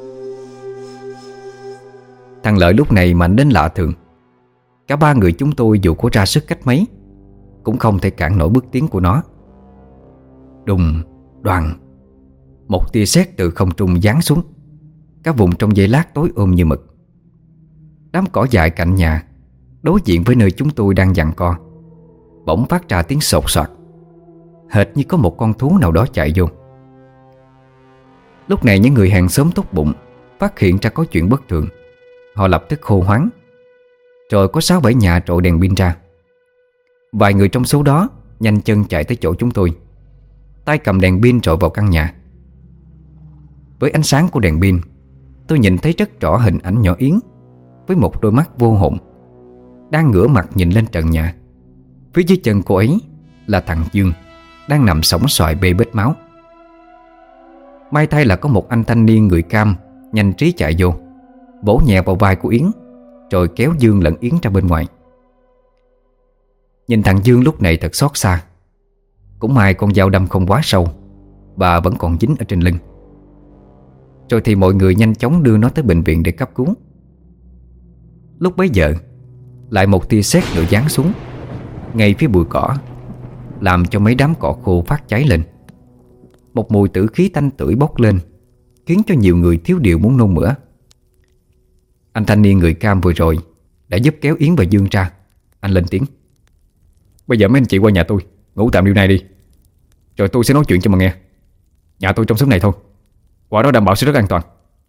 Speaker 1: Thằng Lợi lúc này mạnh đến lạ thường. Cả ba người chúng tôi dù có ra sức cách mấy cũng không thể cản nổi bước tiến của nó. Đùng, đoàng, một tia sét từ không trung giáng xuống, cả vùng trong giây lát tối ôm như mực. Đám cỏ dại cạnh nhà đối diện với nơi chúng tôi đang giằng co bỗng phát ra tiếng sột soạt, hệt như có một con thú nào đó chạy vô. Lúc này những người hàng xóm tốt bụng phát hiện ra có chuyện bất thường. Họ lập tức hô hoáng. Rồi có 6-7 nhà trội đèn pin ra. Vài người trong số đó nhanh chân chạy tới chỗ chúng tôi, tay cầm đèn pin trội vào căn nhà. Với ánh sáng của đèn pin, tôi nhìn thấy rất rõ hình ảnh nhỏ Yến với một đôi mắt vô hồn đang ngửa mặt nhìn lên trần nhà. Phía dưới chân cô ấy là thằng Dương đang nằm sõng soài bê bết máu. May thay là có một anh thanh niên người Cam nhanh trí chạy vô, vỗ nhẹ vào vai của Yến, rồi kéo Dương lẫn Yến ra bên ngoài. Nhìn thằng Dương lúc này thật xót xa. Cũng may con dao đâm không quá sâu và vẫn còn dính ở trên lưng. Rồi thì mọi người nhanh chóng đưa nó tới bệnh viện để cấp cứu. Lúc bấy giờ lại một tia sét nữa giáng xuống ngay phía bụi cỏ, làm cho mấy đám cỏ khô phát cháy lên. Một mùi tử khí tanh tưởi bốc lên, khiến cho nhiều người thiếu điều muốn nôn mửa. Anh thanh niên người Cam vừa rồi đã giúp kéo Yến và Dương ra. Anh lên tiếng:
Speaker 3: Bây giờ mấy anh chị qua nhà tôi ngủ tạm điều này đi, rồi tôi sẽ nói chuyện cho mà nghe. Nhà tôi trong xóm này thôi, qua đó đảm bảo sẽ rất an toàn.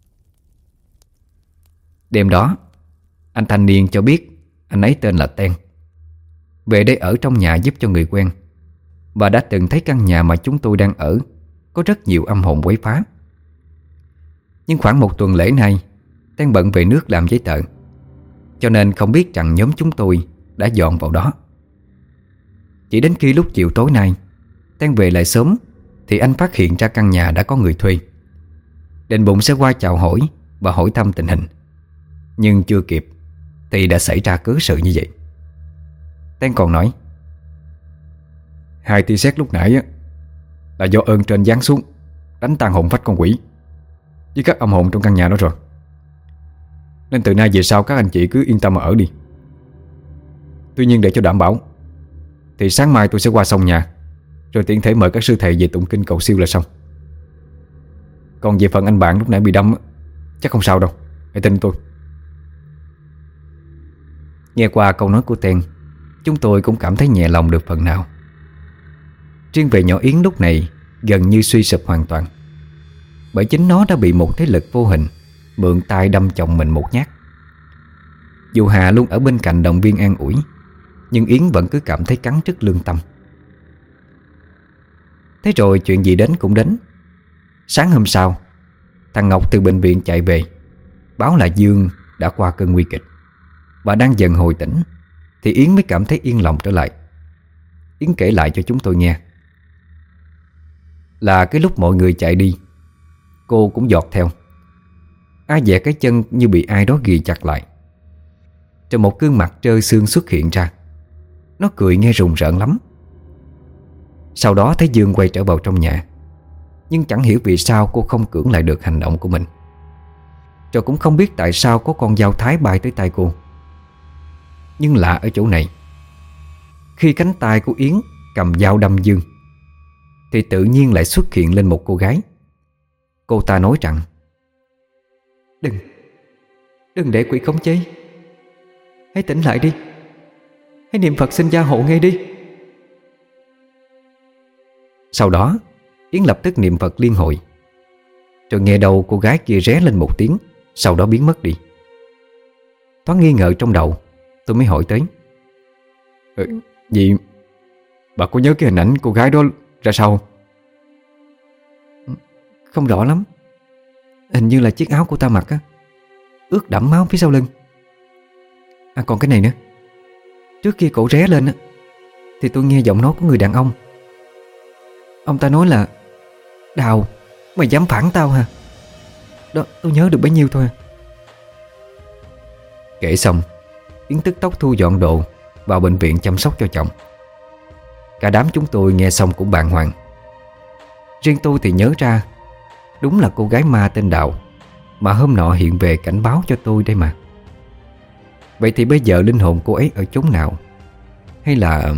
Speaker 1: Đêm đó, anh thanh niên cho biết anh ấy tên là Ten, về đây ở trong nhà giúp cho người quen, và đã từng thấy căn nhà mà chúng tôi đang ở có rất nhiều âm hồn quấy phá. Nhưng khoảng 1 tuần lễ nay Teng bận về nước làm giấy tờ, cho nên không biết rằng nhóm chúng tôi đã dọn vào đó. Chỉ đến khi lúc chiều tối nay Teng về lại sớm thì anh phát hiện ra căn nhà đã có người thuê. Định bụng sẽ qua chào hỏi và hỏi thăm tình hình, nhưng chưa kịp thì đã xảy ra cớ sự như vậy. Teng còn nói:
Speaker 3: 2 tia sét lúc nãy là do ơn trên giáng xuống, đánh tan hồn phách con quỷ với các âm hồn trong căn nhà đó rồi. Nên từ nay về sau các anh chị cứ yên tâm mà ở đi. Tuy nhiên để cho đảm bảo thì sáng mai tôi sẽ qua sông nhà, rồi tiện thể mời các sư thầy về tụng kinh cầu siêu là xong. Còn về phần anh bạn lúc nãy bị đâm chắc không sao đâu, hãy tin tôi.
Speaker 1: Nghe qua câu nói của Teng, chúng tôi cũng cảm thấy nhẹ lòng được phần nào. Riêng về nhỏ Yến lúc này gần như suy sụp hoàn toàn, bởi chính nó đã bị một thế lực vô hình mượn tay đâm chồng mình một nhát. Dù Hà luôn ở bên cạnh động viên an ủi, nhưng Yến vẫn cứ cảm thấy cắn rứt lương tâm. Thế rồi chuyện gì đến cũng đến. Sáng hôm sau, thằng Ngọc từ bệnh viện chạy về, báo là Dương đã qua cơn nguy kịch và đang dần hồi tỉnh, thì Yến mới cảm thấy yên lòng trở lại. Yến kể lại cho chúng tôi nghe là cái lúc mọi người chạy đi, cô cũng giọt theo. Ai dè cái chân như bị ai đó ghì chặt lại. Rồi một gương mặt trơ xương xuất hiện ra. Nó cười nghe rùng rợn lắm. Sau đó thấy Dương quay trở vào trong nhà, nhưng chẳng hiểu vì sao cô không cưỡng lại được hành động của mình. Rồi cũng không biết tại sao có con dao thái bay tới tay cô. Nhưng lạ ở chỗ này, khi cánh tay của Yến cầm dao đâm Dương thì tự nhiên lại xuất hiện lên một cô gái. Cô ta nói rằng: Đừng để quỷ khống chế, hãy tỉnh lại đi, hãy niệm Phật xin gia hộ ngay đi. Sau đó Yến lập tức niệm Phật liên hồi. Rồi nghe đầu cô gái kia ré lên một tiếng, sau đó biến mất đi. Thoáng nghi ngờ trong đầu, tôi mới hỏi tới:
Speaker 3: Vậy bà có nhớ cái hình ảnh cô gái đó ra sao?
Speaker 2: Không rõ lắm. Hình như là chiếc áo cô ta mặc á, ướt đẫm máu phía sau lưng. À còn cái này nữa, trước khi cổ ré lên á, thì tôi nghe giọng nói của người đàn ông. Ông ta nói là: Đào, mày dám phản tao hả? Đó, tôi nhớ được bấy nhiêu thôi.
Speaker 1: Kể xong, Yến tức tốc thu dọn đồ vào bệnh viện chăm sóc cho chồng. Cả đám chúng tôi nghe xong cũng bàng hoàng. Riêng tôi thì nhớ ra, đúng là cô gái ma tên Đào mà hôm nọ hiện về cảnh báo cho tôi đây mà. Vậy thì bây giờ linh hồn cô ấy ở chốn nào? Hay là...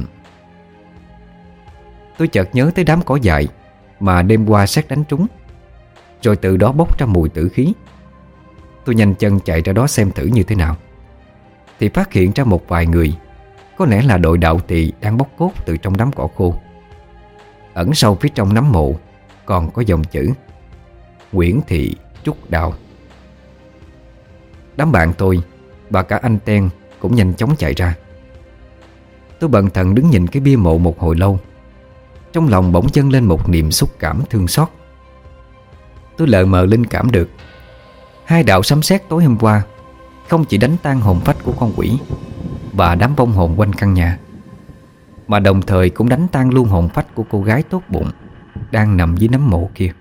Speaker 1: Tôi chợt nhớ tới đám cỏ dại mà đêm qua sét đánh trúng, rồi từ đó bốc ra mùi tử khí. Tôi nhanh chân chạy ra đó xem thử như thế nào, thì phát hiện ra một vài người, có lẽ là đội đạo tỳ đang bóc cốt từ trong đám cỏ khô. Ẩn sâu phía trong nấm mộ còn có dòng chữ: Nguyễn Thị Trúc Đào. Đám bạn tôi và cả anh Ten cũng nhanh chóng chạy ra. Tôi bần thần đứng nhìn cái bia mộ một hồi lâu, trong lòng bỗng dâng lên một niềm xúc cảm thương xót. Tôi lờ mờ linh cảm được 2 đạo sấm sét tối hôm qua không chỉ đánh tan hồn phách của con quỷ và đám vong hồn quanh căn nhà, mà đồng thời cũng đánh tan luôn hồn phách của cô gái tốt bụng đang nằm dưới nấm mộ kia.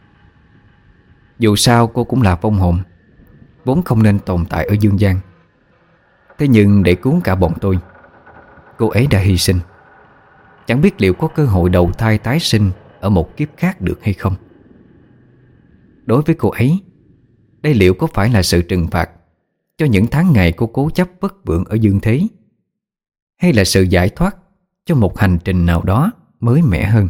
Speaker 1: Dù sao cô cũng là vong hồn, vốn không nên tồn tại ở dương gian. Thế nhưng để cứu cả bọn tôi, cô ấy đã hy sinh. Chẳng biết liệu có cơ hội đầu thai tái sinh ở một kiếp khác được hay không. Đối với cô ấy, đây liệu có phải là sự trừng phạt cho những tháng ngày cô cố chấp vất vưởng ở dương thế, hay là sự giải thoát cho một hành trình nào đó mới mẻ hơn?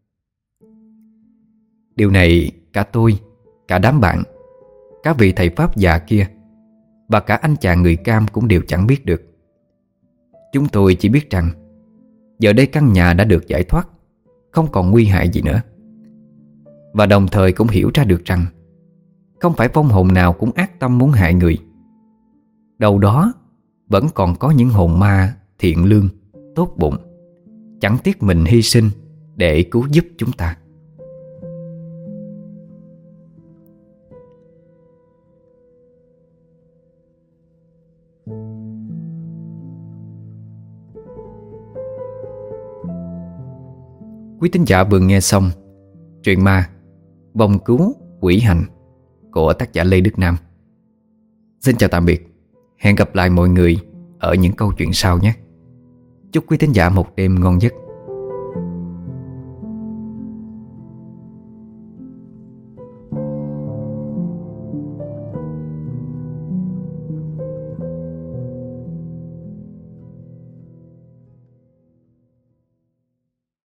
Speaker 1: Điều này cả tôi, cả đám bạn, cả vị thầy pháp già kia và cả anh chàng người Cam cũng đều chẳng biết được. Chúng tôi chỉ biết rằng giờ đây căn nhà đã được giải thoát, không còn nguy hại gì nữa. Và đồng thời cũng hiểu ra được rằng không phải vong hồn nào cũng ác tâm muốn hại người. Đâu đó vẫn còn có những hồn ma thiện lương, tốt bụng, chẳng tiếc mình hy sinh để cứu giúp chúng ta. Quý thính giả vừa nghe xong truyện ma Vong Cứu Quỷ Hành của tác giả Lê Đức Nam. Xin chào tạm biệt. Hẹn gặp lại mọi người ở những câu chuyện sau nhé. Chúc quý thính giả một đêm ngon giấc.